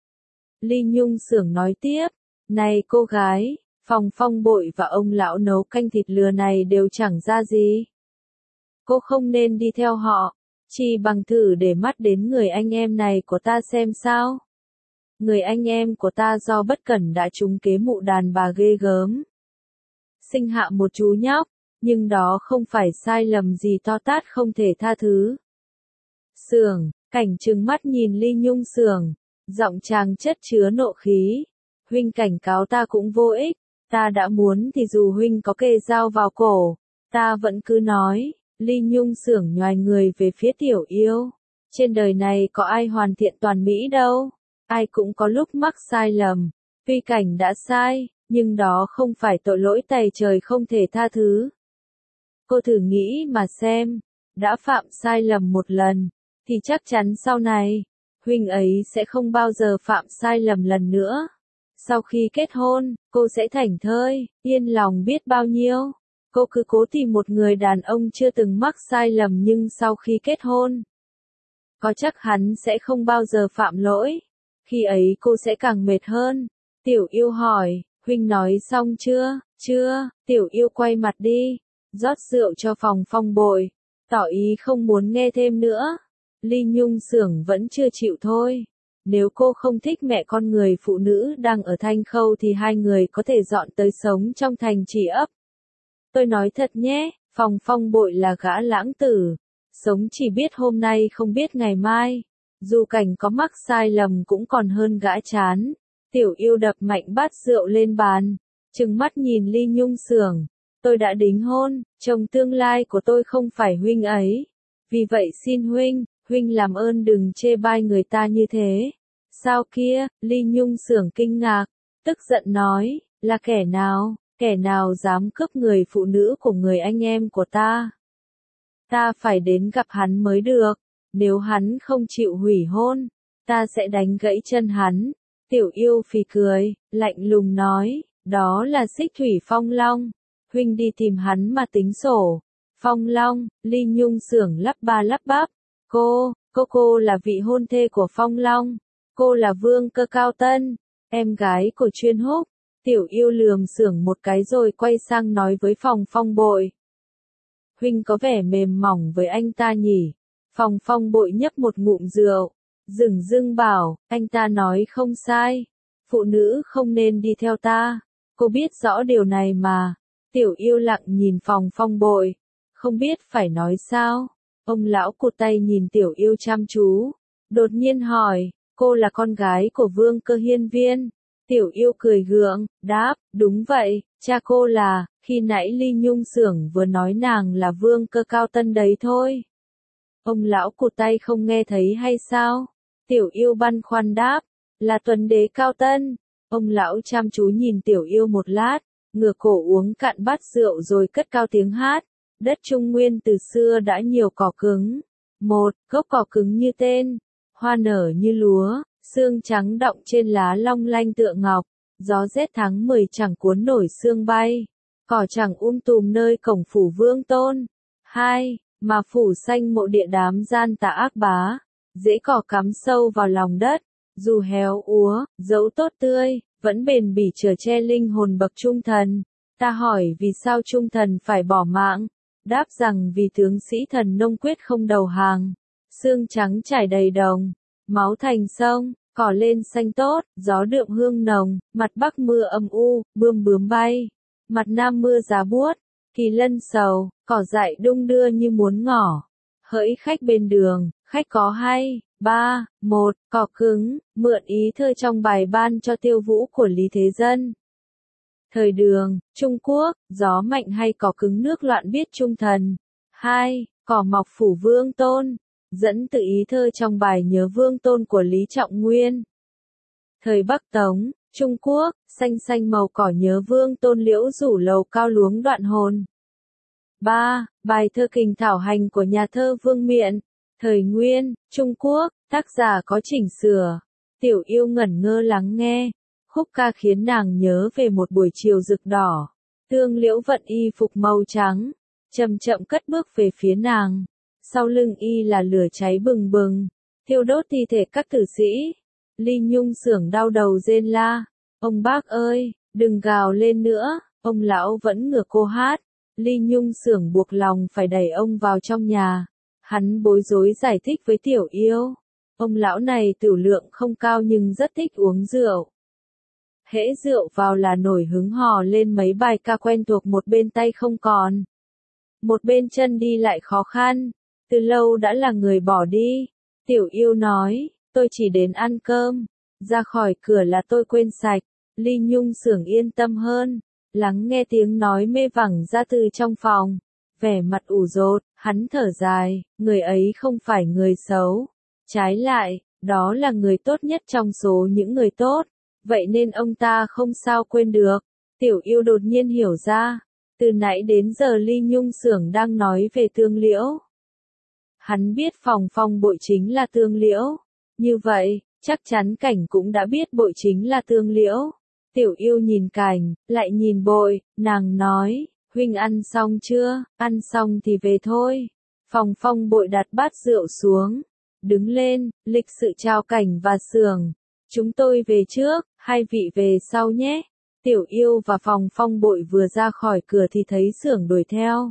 S1: Ly Nhung Xưởng nói tiếp, này cô gái, Phòng Phong Bội và ông lão nấu canh thịt lừa này đều chẳng ra gì. Cô không nên đi theo họ, chỉ bằng thử để mắt đến người anh em này của ta xem sao. Người anh em của ta do bất cẩn đã trúng kế mụ đàn bà ghê gớm. Sinh hạ một chú nhóc, nhưng đó không phải sai lầm gì to tát không thể tha thứ. Xưởng, Cảnh trừng mắt nhìn Ly Nhung Xưởng, giọng chàng chất chứa nộ khí. Huynh cảnh cáo ta cũng vô ích, ta đã muốn thì dù huynh có kề dao vào cổ, ta vẫn cứ nói. Ly Nhung Xưởng nhoài người về phía Tiểu Yêu. Trên đời này có ai hoàn thiện toàn mỹ đâu, ai cũng có lúc mắc sai lầm. Tuy Cảnh đã sai, nhưng đó không phải tội lỗi tày trời không thể tha thứ. Cô thử nghĩ mà xem, đã phạm sai lầm một lần, thì chắc chắn sau này, huynh ấy sẽ không bao giờ phạm sai lầm lần nữa. Sau khi kết hôn, cô sẽ thảnh thơi, yên lòng biết bao nhiêu. Cô cứ cố tìm một người đàn ông chưa từng mắc sai lầm nhưng sau khi kết hôn, có chắc hắn sẽ không bao giờ phạm lỗi. Khi ấy cô sẽ càng mệt hơn. Tiểu Yêu hỏi, huynh nói xong chưa? Chưa. Tiểu Yêu quay mặt đi, rót rượu cho Phòng Phong Bội, tỏ ý không muốn nghe thêm nữa. Ly Nhung Xưởng vẫn chưa chịu thôi. Nếu cô không thích mẹ con người phụ nữ đang ở Thanh Khâu thì hai người có thể dọn tới sống trong thành Trì Ấp. Tôi nói thật nhé, Phòng Phong Bội là gã lãng tử, sống chỉ biết hôm nay không biết ngày mai. Dù Cảnh có mắc sai lầm cũng còn hơn gã chán. Tiểu Yêu đập mạnh bát rượu lên bàn, trừng mắt nhìn Ly Nhung Xưởng. Tôi đã đính hôn, chồng tương lai của tôi không phải huynh ấy. Vì vậy xin huynh, huynh làm ơn đừng chê bai người ta như thế. Sao kia? Ly Nhung Xưởng kinh ngạc, tức giận nói, là kẻ nào? Kẻ nào dám cướp người phụ nữ của người anh em của ta? Ta phải đến gặp hắn mới được. Nếu hắn không chịu hủy hôn, ta sẽ đánh gãy chân hắn. Tiểu Yêu phì cười, lạnh lùng nói, đó là Xích Thủy Phong Long. Huynh đi tìm hắn mà tính sổ. Phong Long, Ly Nhung Xưởng lắp ba lắp bắp. Cô, cô cô là vị hôn thê của Phong Long. Cô là Vương Cơ Cao Tân, em gái của Chuyên Húc. Tiểu Yêu lườm Xưởng một cái rồi quay sang nói với Phòng Phong Bội. Huynh có vẻ mềm mỏng với anh ta nhỉ? Phòng Phong Bội nhấp một ngụm rượu, dửng dưng bảo, anh ta nói không sai. Phụ nữ không nên đi theo ta. Cô biết rõ điều này mà. Tiểu Yêu lặng nhìn Phòng Phong Bội, không biết phải nói sao. Ông lão cụt tay nhìn Tiểu Yêu chăm chú, đột nhiên hỏi, cô là con gái của Vương Cơ Hiên Viên. Tiểu Yêu cười gượng, đáp, đúng vậy, cha cô là, khi nãy Ly Nhung Xưởng vừa nói nàng là Vương Cơ Cao Tân đấy thôi. Ông lão cụt tay không nghe thấy hay sao? Tiểu Yêu băn khoăn đáp, là Tuần Đế Cao Tân. Ông lão chăm chú nhìn Tiểu Yêu một lát, ngửa cổ uống cạn bát rượu rồi cất cao tiếng hát. Đất Trung Nguyên từ xưa đã nhiều cỏ cứng. Một, gốc cỏ cứng như tên, hoa nở như lúa, xương trắng đọng trên lá long lanh tựa ngọc, gió rét tháng mười chẳng cuốn nổi xương bay, cỏ chẳng um tùm nơi cổng phủ Vương Tôn. Hai, mà phủ xanh mộ địa đám gian tà ác bá, rễ cỏ cắm sâu vào lòng đất, dù héo úa, dẫu tốt tươi, vẫn bền bỉ chở che linh hồn bậc trung thần. Ta hỏi vì sao trung thần phải bỏ mạng? Đáp rằng vì tướng sĩ thần nông quyết không đầu hàng. Xương trắng trải đầy đồng, máu thành sông, cỏ lên xanh tốt, gió đượm hương nồng, mặt bắc mưa âm u, bươm bướm bay, mặt nam mưa giá buốt, kỳ lân sầu, cỏ dại đung đưa như muốn ngỏ. Hỡi khách bên đường, khách có hay. Ba, một, cỏ cứng, mượn ý thơ trong bài ban cho tiêu vũ của Lý Thế Dân. Thời Đường, Trung Quốc, gió mạnh hay cỏ cứng nước loạn biết trung thần. Hai, cỏ mọc phủ Vương Tôn, dẫn từ ý thơ trong bài Nhớ Vương Tôn của Lý Trọng Nguyên. Thời Bắc Tống, Trung Quốc, xanh xanh màu cỏ nhớ Vương Tôn liễu rủ lầu cao luống đoạn hồn. Ba, bài thơ Kình Thảo Hành của nhà thơ Vương Miện. Thời Nguyên, Trung Quốc, tác giả có chỉnh sửa. Tiểu Yêu ngẩn ngơ lắng nghe. Khúc ca khiến nàng nhớ về một buổi chiều rực đỏ. Tương Liễu vận y phục màu trắng, chậm chậm cất bước về phía nàng. Sau lưng y là lửa cháy bừng bừng, thiêu đốt thi thể các tử sĩ. Ly Nhung Xưởng đau đầu rên la, ông bác ơi, đừng gào lên nữa. Ông lão vẫn ngửa cô hát. Ly Nhung Xưởng buộc lòng phải đẩy ông vào trong nhà. Hắn bối rối giải thích với Tiểu Yêu. Ông lão này tửu lượng không cao nhưng rất thích uống rượu. Hễ rượu vào là nổi hứng hò lên mấy bài ca quen thuộc, một bên tay không còn, một bên chân đi lại khó khăn. Từ lâu đã là người bỏ đi. Tiểu Yêu nói, tôi chỉ đến ăn cơm. Ra khỏi cửa là tôi quên sạch. Ly Nhung Xưởng yên tâm hơn, lắng nghe tiếng nói mê vẳng ra từ trong phòng. Vẻ mặt ủ rột, hắn thở dài, người ấy không phải người xấu. Trái lại, đó là người tốt nhất trong số những người tốt. Vậy nên ông ta không sao quên được. Tiểu Yêu đột nhiên hiểu ra. Từ nãy đến giờ Ly Nhung Xưởng đang nói về Tương Liễu. Hắn biết Phòng Phong Bội chính là Tương Liễu. Như vậy, chắc chắn Cảnh cũng đã biết Bội chính là Tương Liễu. Tiểu Yêu nhìn Cảnh, lại nhìn Bội, nàng nói, huynh ăn xong chưa? Ăn xong thì về thôi. Phòng Phong Bội đặt bát rượu xuống, đứng lên, lịch sự chào Cảnh và Xưởng. Chúng tôi về trước, hai vị về sau nhé. Tiểu Yêu và Phòng Phong Bội vừa ra khỏi cửa thì thấy Xưởng đuổi theo.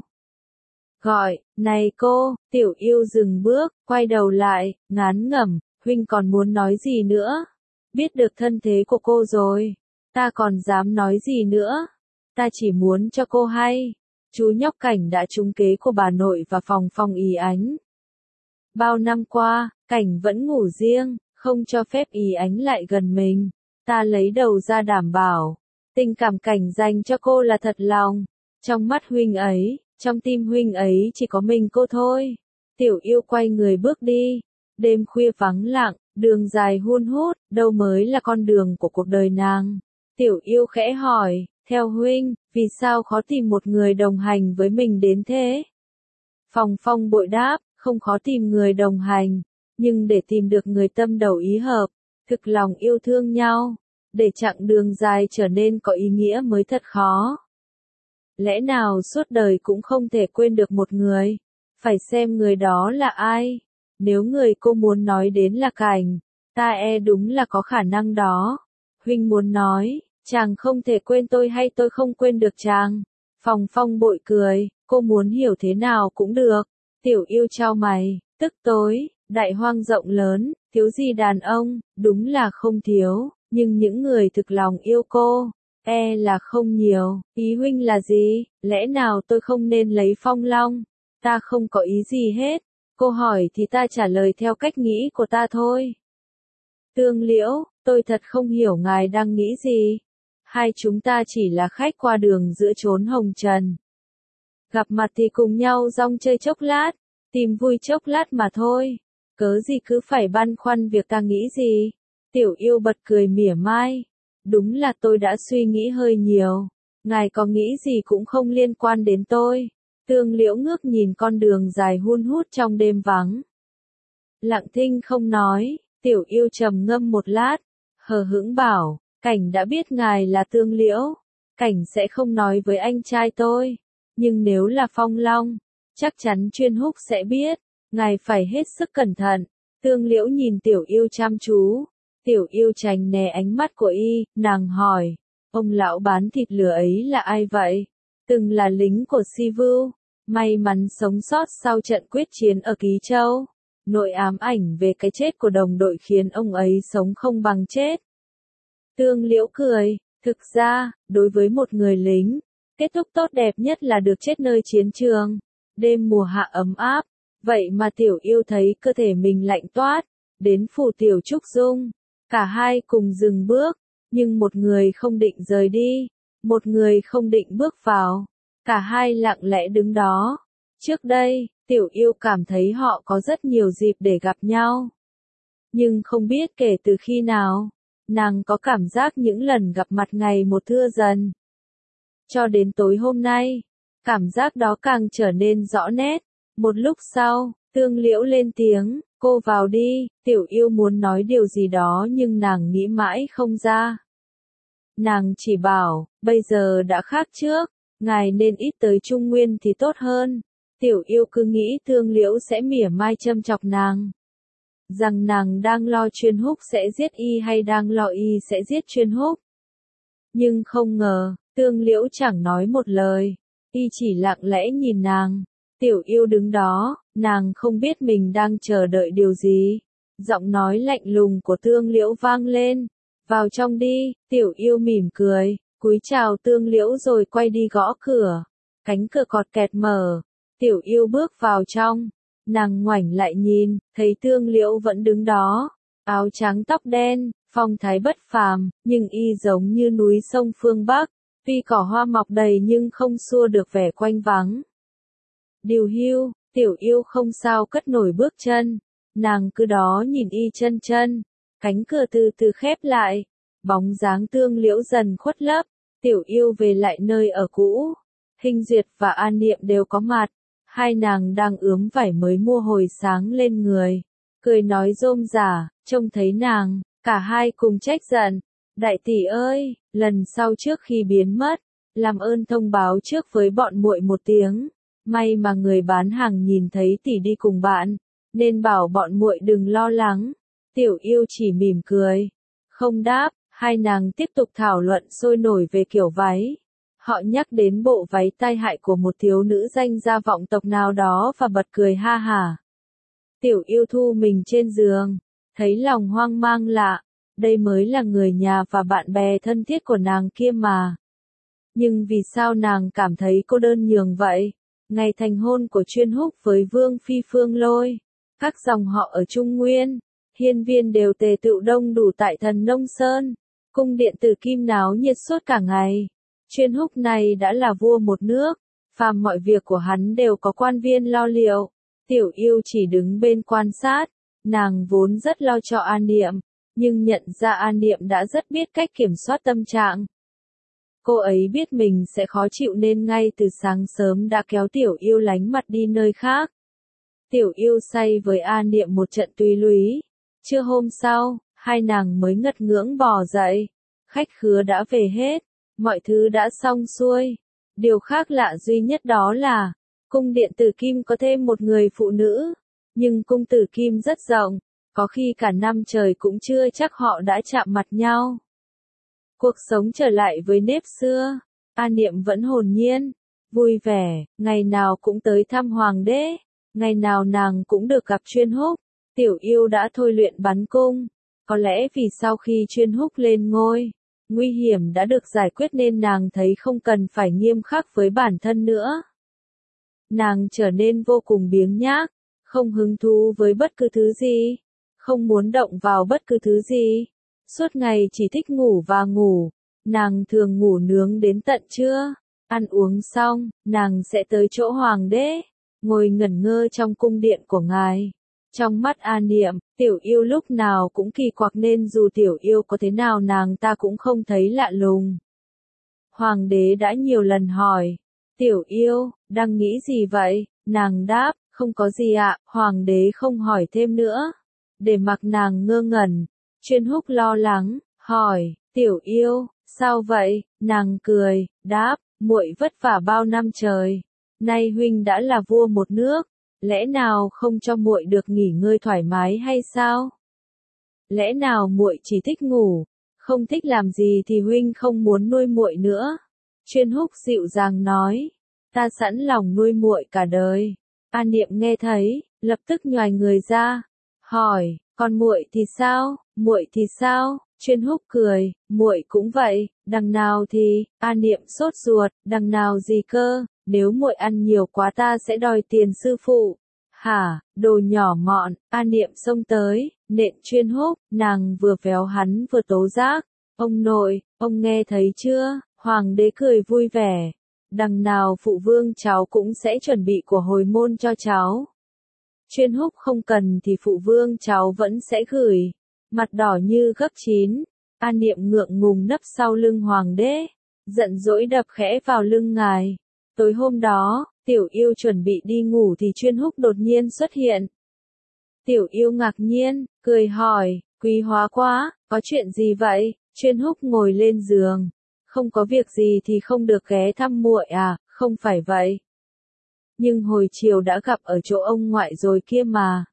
S1: Gọi, này cô. Tiểu Yêu dừng bước, quay đầu lại, ngán ngẩm, huynh còn muốn nói gì nữa? Biết được thân thế của cô rồi, ta còn dám nói gì nữa? Ta chỉ muốn cho cô hay, chú nhóc Cảnh đã trúng kế của bà nội và Phòng Phong Ý Ánh. Bao năm qua, Cảnh vẫn ngủ riêng, không cho phép Ý Ánh lại gần mình. Ta lấy đầu ra đảm bảo, tình cảm Cảnh dành cho cô là thật lòng. Trong mắt huynh ấy, trong tim huynh ấy chỉ có mình cô thôi. Tiểu Yêu quay người bước đi. Đêm khuya vắng lặng, đường dài hun hút, đâu mới là con đường của cuộc đời nàng. Tiểu Yêu khẽ hỏi, theo huynh, vì sao khó tìm một người đồng hành với mình đến thế? Phòng Phong Bội đáp, không khó tìm người đồng hành, nhưng để tìm được người tâm đầu ý hợp, thực lòng yêu thương nhau, để chặng đường dài trở nên có ý nghĩa mới thật khó. Lẽ nào suốt đời cũng không thể quên được một người? Phải xem người đó là ai. Nếu người cô muốn nói đến là Cảnh, ta e đúng là có khả năng đó. Huynh muốn nói, chàng không thể quên tôi hay tôi không quên được chàng? Phòng Phong Bội cười, cô muốn hiểu thế nào cũng được. Tiểu Yêu chau mày, tức tối, đại hoang rộng lớn, thiếu gì đàn ông, đúng là không thiếu, nhưng những người thực lòng yêu cô, e là không nhiều. Ý huynh là gì? Lẽ nào tôi không nên lấy Phong Long? Ta không có ý gì hết. Cô hỏi thì ta trả lời theo cách nghĩ của ta thôi. Tương Liễu, tôi thật không hiểu ngài đang nghĩ gì. Hai chúng ta chỉ là khách qua đường giữa chốn hồng trần. Gặp mặt thì cùng nhau rong chơi chốc lát, tìm vui chốc lát mà thôi. Cớ gì cứ phải băn khoăn việc ta nghĩ gì. Tiểu Yêu bật cười mỉa mai. Đúng là tôi đã suy nghĩ hơi nhiều. Ngài có nghĩ gì cũng không liên quan đến tôi. Tương Liễu ngước nhìn con đường dài hun hút trong đêm vắng. Lặng thinh không nói, Tiểu Yêu trầm ngâm một lát, hờ hững bảo, Cảnh đã biết ngài là Tương Liễu, Cảnh sẽ không nói với anh trai tôi, nhưng nếu là Phong Long, chắc chắn Chuyên Húc sẽ biết, ngài phải hết sức cẩn thận. Tương Liễu nhìn Tiểu Yêu chăm chú, Tiểu Yêu tránh né ánh mắt của y, nàng hỏi, ông lão bán thịt lửa ấy là ai vậy? Từng là lính của Si Vưu, may mắn sống sót sau trận quyết chiến ở Ký Châu. Nỗi ám ảnh về cái chết của đồng đội khiến ông ấy sống không bằng chết. Tương Liễu cười, thực ra, đối với một người lính, kết thúc tốt đẹp nhất là được chết nơi chiến trường. Đêm mùa hạ ấm áp, vậy mà Tiểu Yêu thấy cơ thể mình lạnh toát, đến phủ Tiểu Trúc Dung. Cả hai cùng dừng bước, nhưng một người không định rời đi, một người không định bước vào. Cả hai lặng lẽ đứng đó. Trước đây, Tiểu Yêu cảm thấy họ có rất nhiều dịp để gặp nhau. Nhưng không biết kể từ khi nào, nàng có cảm giác những lần gặp mặt ngày một thưa dần. Cho đến tối hôm nay, cảm giác đó càng trở nên rõ nét. Một lúc sau, Tương Liễu lên tiếng, cô vào đi. Tiểu Yêu muốn nói điều gì đó nhưng nàng nghĩ mãi không ra. Nàng chỉ bảo, bây giờ đã khác trước, ngài nên ít tới Trung Nguyên thì tốt hơn. Tiểu Yêu cứ nghĩ Tương Liễu sẽ mỉa mai châm chọc nàng. Rằng nàng đang lo Chuyên Húc sẽ giết y hay đang lo y sẽ giết Chuyên Húc. Nhưng không ngờ, Tương Liễu chẳng nói một lời. Y chỉ lặng lẽ nhìn nàng. Tiểu Yêu đứng đó, nàng không biết mình đang chờ đợi điều gì. Giọng nói lạnh lùng của Tương Liễu vang lên. Vào trong đi. Tiểu Yêu mỉm cười, cúi chào Tương Liễu rồi quay đi gõ cửa. Cánh cửa cọt kẹt mở. Tiểu Yêu bước vào trong, nàng ngoảnh lại nhìn, thấy Tương Liễu vẫn đứng đó, áo trắng tóc đen, phong thái bất phàm, nhưng y giống như núi sông phương Bắc, tuy cỏ hoa mọc đầy nhưng không xua được vẻ quanh vắng. Điều hưu, Tiểu Yêu không sao cất nổi bước chân, nàng cứ đó nhìn y chân chân, cánh cửa từ từ khép lại, bóng dáng Tương Liễu dần khuất lấp, Tiểu Yêu về lại nơi ở cũ, Hình Duyệt và An Niệm đều có mặt. Hai nàng đang ướm vải mới mua hồi sáng lên người, cười nói rôm rả, trông thấy nàng, cả hai cùng trách giận. Đại tỷ ơi, lần sau trước khi biến mất, làm ơn thông báo trước với bọn muội một tiếng. May mà người bán hàng nhìn thấy tỷ đi cùng bạn, nên bảo bọn muội đừng lo lắng. Tiểu Yêu chỉ mỉm cười, không đáp. Hai nàng tiếp tục thảo luận sôi nổi về kiểu váy. Họ nhắc đến bộ váy tai hại của một thiếu nữ danh gia vọng tộc nào đó và bật cười ha hả. Tiểu Yêu thu mình trên giường, thấy lòng hoang mang lạ, đây mới là người nhà và bạn bè thân thiết của nàng kia mà. Nhưng vì sao nàng cảm thấy cô đơn nhường vậy? Ngày thành hôn của Chuyên Húc với Vương Phi Phương Lôi, các dòng họ ở Trung Nguyên, hiên viên đều tề tựu đông đủ tại Thần Nông Sơn, cung điện Tử Kim náo nhiệt suốt cả ngày. Chuyên Húc này đã là vua một nước, phàm mọi việc của hắn đều có quan viên lo liệu. Tiểu Yêu chỉ đứng bên quan sát, nàng vốn rất lo cho An Niệm, nhưng nhận ra An Niệm đã rất biết cách kiểm soát tâm trạng. Cô ấy biết mình sẽ khó chịu nên ngay từ sáng sớm đã kéo Tiểu Yêu lánh mặt đi nơi khác. Tiểu Yêu say với An Niệm một trận tùy lúy. Trưa hôm sau, hai nàng mới ngất ngưỡng bò dậy. Khách khứa đã về hết. Mọi thứ đã xong xuôi. Điều khác lạ duy nhất đó là, cung điện Tử Kim có thêm một người phụ nữ. Nhưng cung Tử Kim rất rộng, có khi cả năm trời cũng chưa chắc họ đã chạm mặt nhau. Cuộc sống trở lại với nếp xưa. An Niệm vẫn hồn nhiên, vui vẻ, ngày nào cũng tới thăm Hoàng đế, ngày nào nàng cũng được gặp Chuyên Húc. Tiểu Yêu đã thôi luyện bắn cung. Có lẽ vì sau khi Chuyên Húc lên ngôi, nguy hiểm đã được giải quyết nên nàng thấy không cần phải nghiêm khắc với bản thân nữa. Nàng trở nên vô cùng biếng nhác, không hứng thú với bất cứ thứ gì. không muốn động vào bất cứ thứ gì. Suốt ngày chỉ thích ngủ và ngủ. Nàng thường ngủ nướng đến tận trưa. Ăn uống xong, nàng sẽ tới chỗ hoàng đế, ngồi ngẩn ngơ trong cung điện của ngài. Trong mắt A Niệm, Tiểu Yêu lúc nào cũng kỳ quặc nên dù Tiểu Yêu có thế nào nàng ta cũng không thấy lạ lùng. Hoàng đế đã nhiều lần hỏi, Tiểu Yêu, đang nghĩ gì vậy? Nàng đáp, không có gì ạ. Hoàng đế không hỏi thêm nữa. Để mặc nàng ngơ ngẩn, Chuyên Húc lo lắng, hỏi, Tiểu Yêu, sao vậy? Nàng cười, đáp, muội vất vả bao năm trời. Nay huynh đã là vua một nước, lẽ nào không cho muội được nghỉ ngơi thoải mái hay sao? Lẽ nào muội chỉ thích ngủ, không thích làm gì thì huynh không muốn nuôi muội nữa? Chuyên Húc dịu dàng nói, ta sẵn lòng nuôi muội cả đời. A Niệm nghe thấy, lập tức nhoài người ra, hỏi, còn muội thì sao? Muội thì sao? Chuyên Húc cười, muội cũng vậy. Đằng nào thì? A Niệm sốt ruột, đằng nào gì cơ? Nếu muội ăn nhiều quá ta sẽ đòi tiền sư phụ. Hả, đồ nhỏ mọn. A Niệm xông tới, nện Chuyên Húc, nàng vừa véo hắn vừa tố giác. Ông nội, ông nghe thấy chưa? Hoàng đế cười vui vẻ. Đằng nào phụ vương cháu cũng sẽ chuẩn bị của hồi môn cho cháu. Chuyên Húc không cần thì phụ vương cháu vẫn sẽ gửi. Mặt đỏ như gấc chín. A Niệm ngượng ngùng nấp sau lưng hoàng đế, giận dỗi đập khẽ vào lưng ngài. Tối hôm đó, Tiểu Yêu chuẩn bị đi ngủ thì Chuyên Húc đột nhiên xuất hiện. Tiểu Yêu ngạc nhiên, cười hỏi, quý hóa quá, có chuyện gì vậy? Chuyên Húc ngồi lên giường, không có việc gì thì không được ghé thăm muội à? Không phải vậy. Nhưng hồi chiều đã gặp ở chỗ ông ngoại rồi kia mà.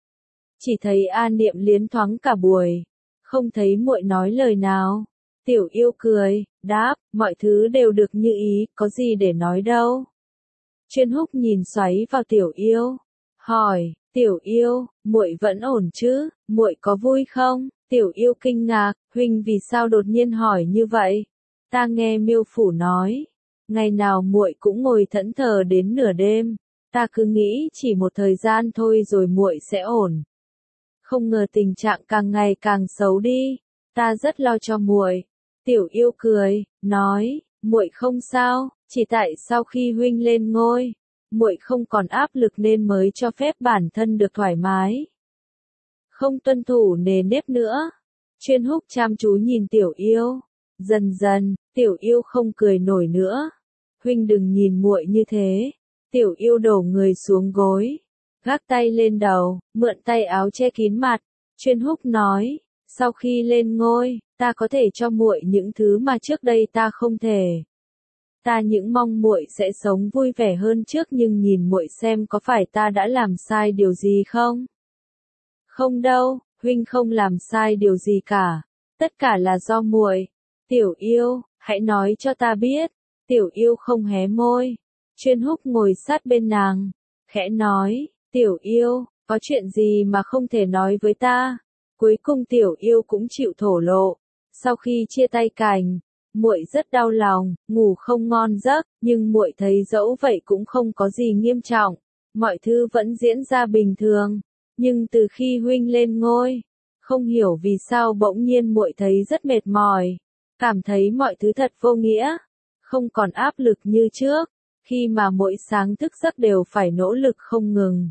S1: Chỉ thấy A Niệm liến thoáng cả buổi, không thấy muội nói lời nào. Tiểu Yêu cười, đáp, mọi thứ đều được như ý, có gì để nói đâu. Chuyên Húc nhìn xoáy vào Tiểu Yêu, hỏi, Tiểu Yêu, muội vẫn ổn chứ? Muội có vui không? Tiểu Yêu kinh ngạc, huynh vì sao đột nhiên hỏi như vậy? Ta nghe Miêu Phủ nói, ngày nào muội cũng ngồi thẫn thờ đến nửa đêm. Ta cứ nghĩ chỉ một thời gian thôi rồi muội sẽ ổn. Không ngờ tình trạng càng ngày càng xấu đi. Ta rất lo cho muội. Tiểu Yêu cười, nói, muội không sao, chỉ tại sau khi huynh lên ngôi, muội không còn áp lực nên mới cho phép bản thân được thoải mái, không tuân thủ nề nếp nữa. Chuyên Húc chăm chú nhìn Tiểu Yêu, dần dần, Tiểu Yêu không cười nổi nữa. Huynh đừng nhìn muội như thế. Tiểu Yêu đổ người xuống gối, gác tay lên đầu, mượn tay áo che kín mặt. Chuyên Húc nói, sau khi lên ngôi, ta có thể cho muội những thứ mà trước đây ta không thể. Ta những mong muội sẽ sống vui vẻ hơn trước, nhưng nhìn muội xem có phải ta đã làm sai điều gì không? Không đâu, huynh không làm sai điều gì cả. Tất cả là do muội. Tiểu Yêu, hãy nói cho ta biết. Tiểu Yêu không hé môi. Chuyên Húc ngồi sát bên nàng, khẽ nói, Tiểu Yêu, có chuyện gì mà không thể nói với ta? Cuối cùng Tiểu Yêu cũng chịu thổ lộ. Sau khi chia tay Cành, muội rất đau lòng, ngủ không ngon giấc, nhưng muội thấy dẫu vậy cũng không có gì nghiêm trọng, mọi thứ vẫn diễn ra bình thường. Nhưng từ khi huynh lên ngôi, không hiểu vì sao bỗng nhiên muội thấy rất mệt mỏi, cảm thấy mọi thứ thật vô nghĩa, không còn áp lực như trước, khi mà mỗi sáng thức giấc đều phải nỗ lực không ngừng.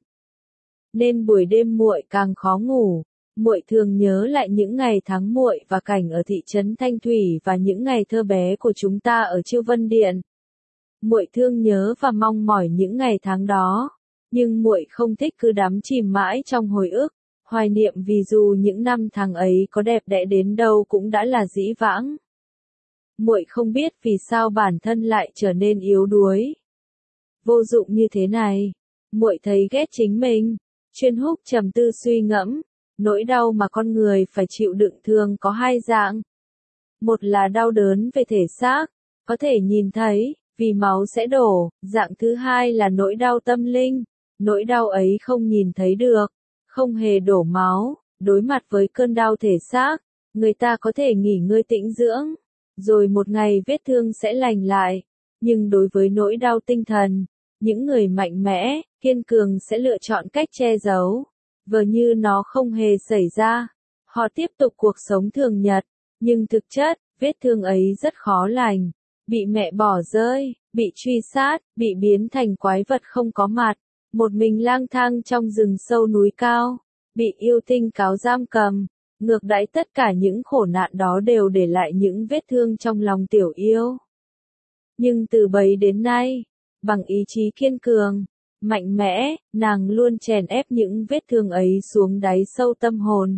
S1: Nên buổi đêm muội càng khó ngủ. Muội thường nhớ lại những ngày tháng muội và Cảnh ở thị trấn Thanh Thủy và những ngày thơ bé của chúng ta ở Chiêu Vân Điện. Muội thương nhớ và mong mỏi những ngày tháng đó, nhưng muội không thích cứ đắm chìm mãi trong hồi ức, hoài niệm, vì dù những năm tháng ấy có đẹp đẽ đến đâu cũng đã là dĩ vãng. Muội không biết vì sao bản thân lại trở nên yếu đuối, vô dụng như thế này. Muội thấy ghét chính mình. Chuyên Húc trầm tư suy ngẫm. Nỗi đau mà con người phải chịu đựng thường có hai dạng. Một là đau đớn về thể xác, có thể nhìn thấy, vì máu sẽ đổ. Dạng thứ hai là nỗi đau tâm linh. Nỗi đau ấy không nhìn thấy được, không hề đổ máu. Đối mặt với cơn đau thể xác, người ta có thể nghỉ ngơi tĩnh dưỡng, rồi một ngày vết thương sẽ lành lại. Nhưng đối với nỗi đau tinh thần, những người mạnh mẽ, kiên cường sẽ lựa chọn cách che giấu, vờ như nó không hề xảy ra. Họ tiếp tục cuộc sống thường nhật, nhưng thực chất, vết thương ấy rất khó lành. Bị mẹ bỏ rơi, bị truy sát, bị biến thành quái vật không có mặt, một mình lang thang trong rừng sâu núi cao, bị yêu tinh cáo giam cầm. Ngược đãi tất cả những khổ nạn đó đều để lại những vết thương trong lòng Tiểu Yêu. Nhưng từ bấy đến nay, bằng ý chí kiên cường, mạnh mẽ, nàng luôn chèn ép những vết thương ấy xuống đáy sâu tâm hồn.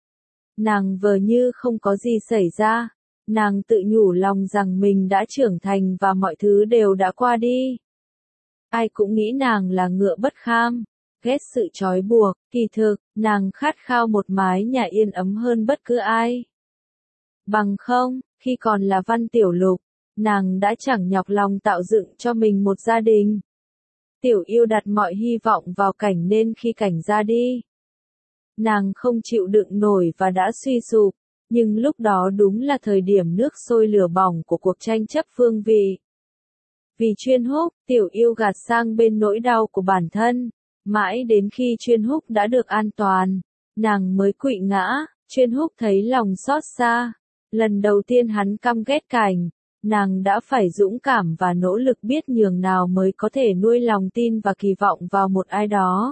S1: Nàng vờ như không có gì xảy ra, nàng tự nhủ lòng rằng mình đã trưởng thành và mọi thứ đều đã qua đi. Ai cũng nghĩ nàng là ngựa bất kham, ghét sự trói buộc, kỳ thực, nàng khát khao một mái nhà yên ấm hơn bất cứ ai. Bằng không, khi còn là Văn Tiểu Lục, nàng đã chẳng nhọc lòng tạo dựng cho mình một gia đình. Tiểu Yêu đặt mọi hy vọng vào Cảnh nên khi Cảnh ra đi, nàng không chịu đựng nổi và đã suy sụp, nhưng lúc đó đúng là thời điểm nước sôi lửa bỏng của cuộc tranh chấp phương vị. Vì Chuyên Húc, Tiểu Yêu gạt sang bên nỗi đau của bản thân, mãi đến khi Chuyên Húc đã được an toàn, nàng mới quỵ ngã. Chuyên Húc thấy lòng xót xa, lần đầu tiên hắn căm ghét Cảnh, nàng đã phải dũng cảm và nỗ lực biết nhường nào mới có thể nuôi lòng tin và kỳ vọng vào một ai đó.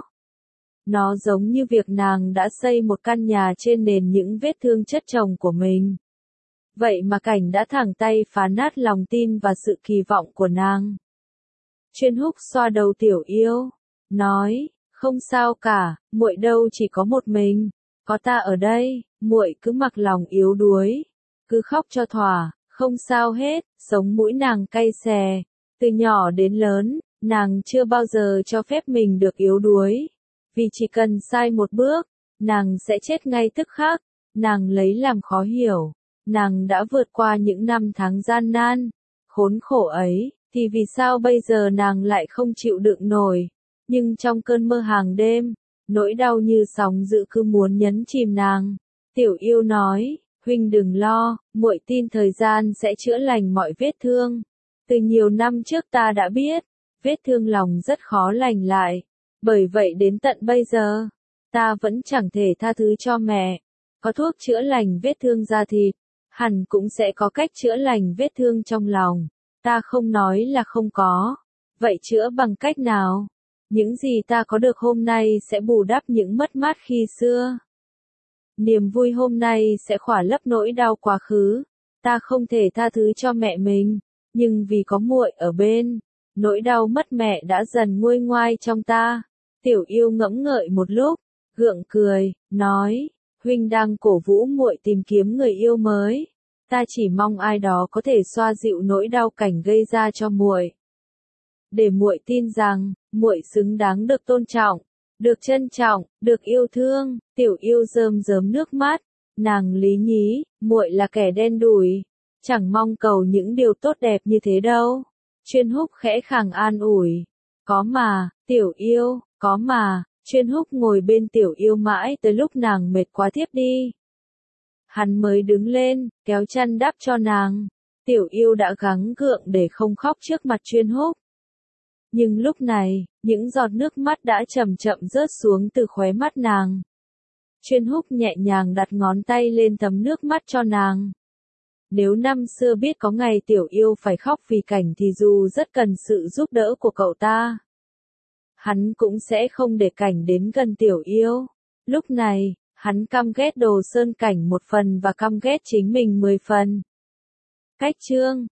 S1: Nó giống như việc nàng đã xây một căn nhà trên nền những vết thương chất chồng của mình. Vậy mà Cảnh đã thẳng tay phá nát lòng tin và sự kỳ vọng của nàng. Chuyên Húc xoa đầu Tiểu Yêu, nói, không sao cả, muội đâu chỉ có một mình, có ta ở đây, muội cứ mặc lòng yếu đuối, cứ khóc cho thỏa, không sao hết. Sống mũi nàng cay xè, từ nhỏ đến lớn, nàng chưa bao giờ cho phép mình được yếu đuối, vì chỉ cần sai một bước, nàng sẽ chết ngay tức khắc. Nàng lấy làm khó hiểu, nàng đã vượt qua những năm tháng gian nan, khốn khổ ấy, thì vì sao bây giờ nàng lại không chịu đựng nổi. Nhưng trong cơn mơ hàng đêm, nỗi đau như sóng dữ cứ muốn nhấn chìm nàng. Tiểu Yêu nói, huynh đừng lo, muội tin thời gian sẽ chữa lành mọi vết thương. Từ nhiều năm trước ta đã biết, vết thương lòng rất khó lành lại. Bởi vậy đến tận bây giờ, ta vẫn chẳng thể tha thứ cho mẹ. Có thuốc chữa lành vết thương da thịt, hẳn cũng sẽ có cách chữa lành vết thương trong lòng. Ta không nói là không có. Vậy chữa bằng cách nào? Những gì ta có được hôm nay sẽ bù đắp những mất mát khi xưa. Niềm vui hôm nay sẽ khỏa lấp nỗi đau quá khứ. Ta không thể tha thứ cho mẹ mình, nhưng vì có muội ở bên, nỗi đau mất mẹ đã dần nguôi ngoai trong ta. Tiểu Yêu ngẫm ngợi một lúc, gượng cười, nói, huynh đang cổ vũ muội tìm kiếm người yêu mới. Ta chỉ mong ai đó có thể xoa dịu nỗi đau Cảnh gây ra cho muội, để muội tin rằng muội xứng đáng được tôn trọng, được trân trọng, được yêu thương. Tiểu Yêu rơm rớm nước mắt, nàng lý nhí, muội là kẻ đen đủi, chẳng mong cầu những điều tốt đẹp như thế đâu. Chuyên Húc khẽ khàng an ủi, có mà, Tiểu Yêu, có mà. Chuyên Húc ngồi bên Tiểu Yêu mãi tới lúc nàng mệt quá thiếp đi. Hắn mới đứng lên, kéo chăn đắp cho nàng. Tiểu Yêu đã gắng gượng để không khóc trước mặt Chuyên Húc. Nhưng lúc này, những giọt nước mắt đã chậm chậm rớt xuống từ khóe mắt nàng. Chuyên Húc nhẹ nhàng đặt ngón tay lên tấm nước mắt cho nàng. Nếu năm xưa biết có ngày Tiểu Yêu phải khóc vì Cảnh thì dù rất cần sự giúp đỡ của cậu ta, hắn cũng sẽ không để Cảnh đến gần Tiểu Yêu. Lúc này, hắn căm ghét Đồ Sơn Cảnh một phần và căm ghét chính mình mười phần. Cách chương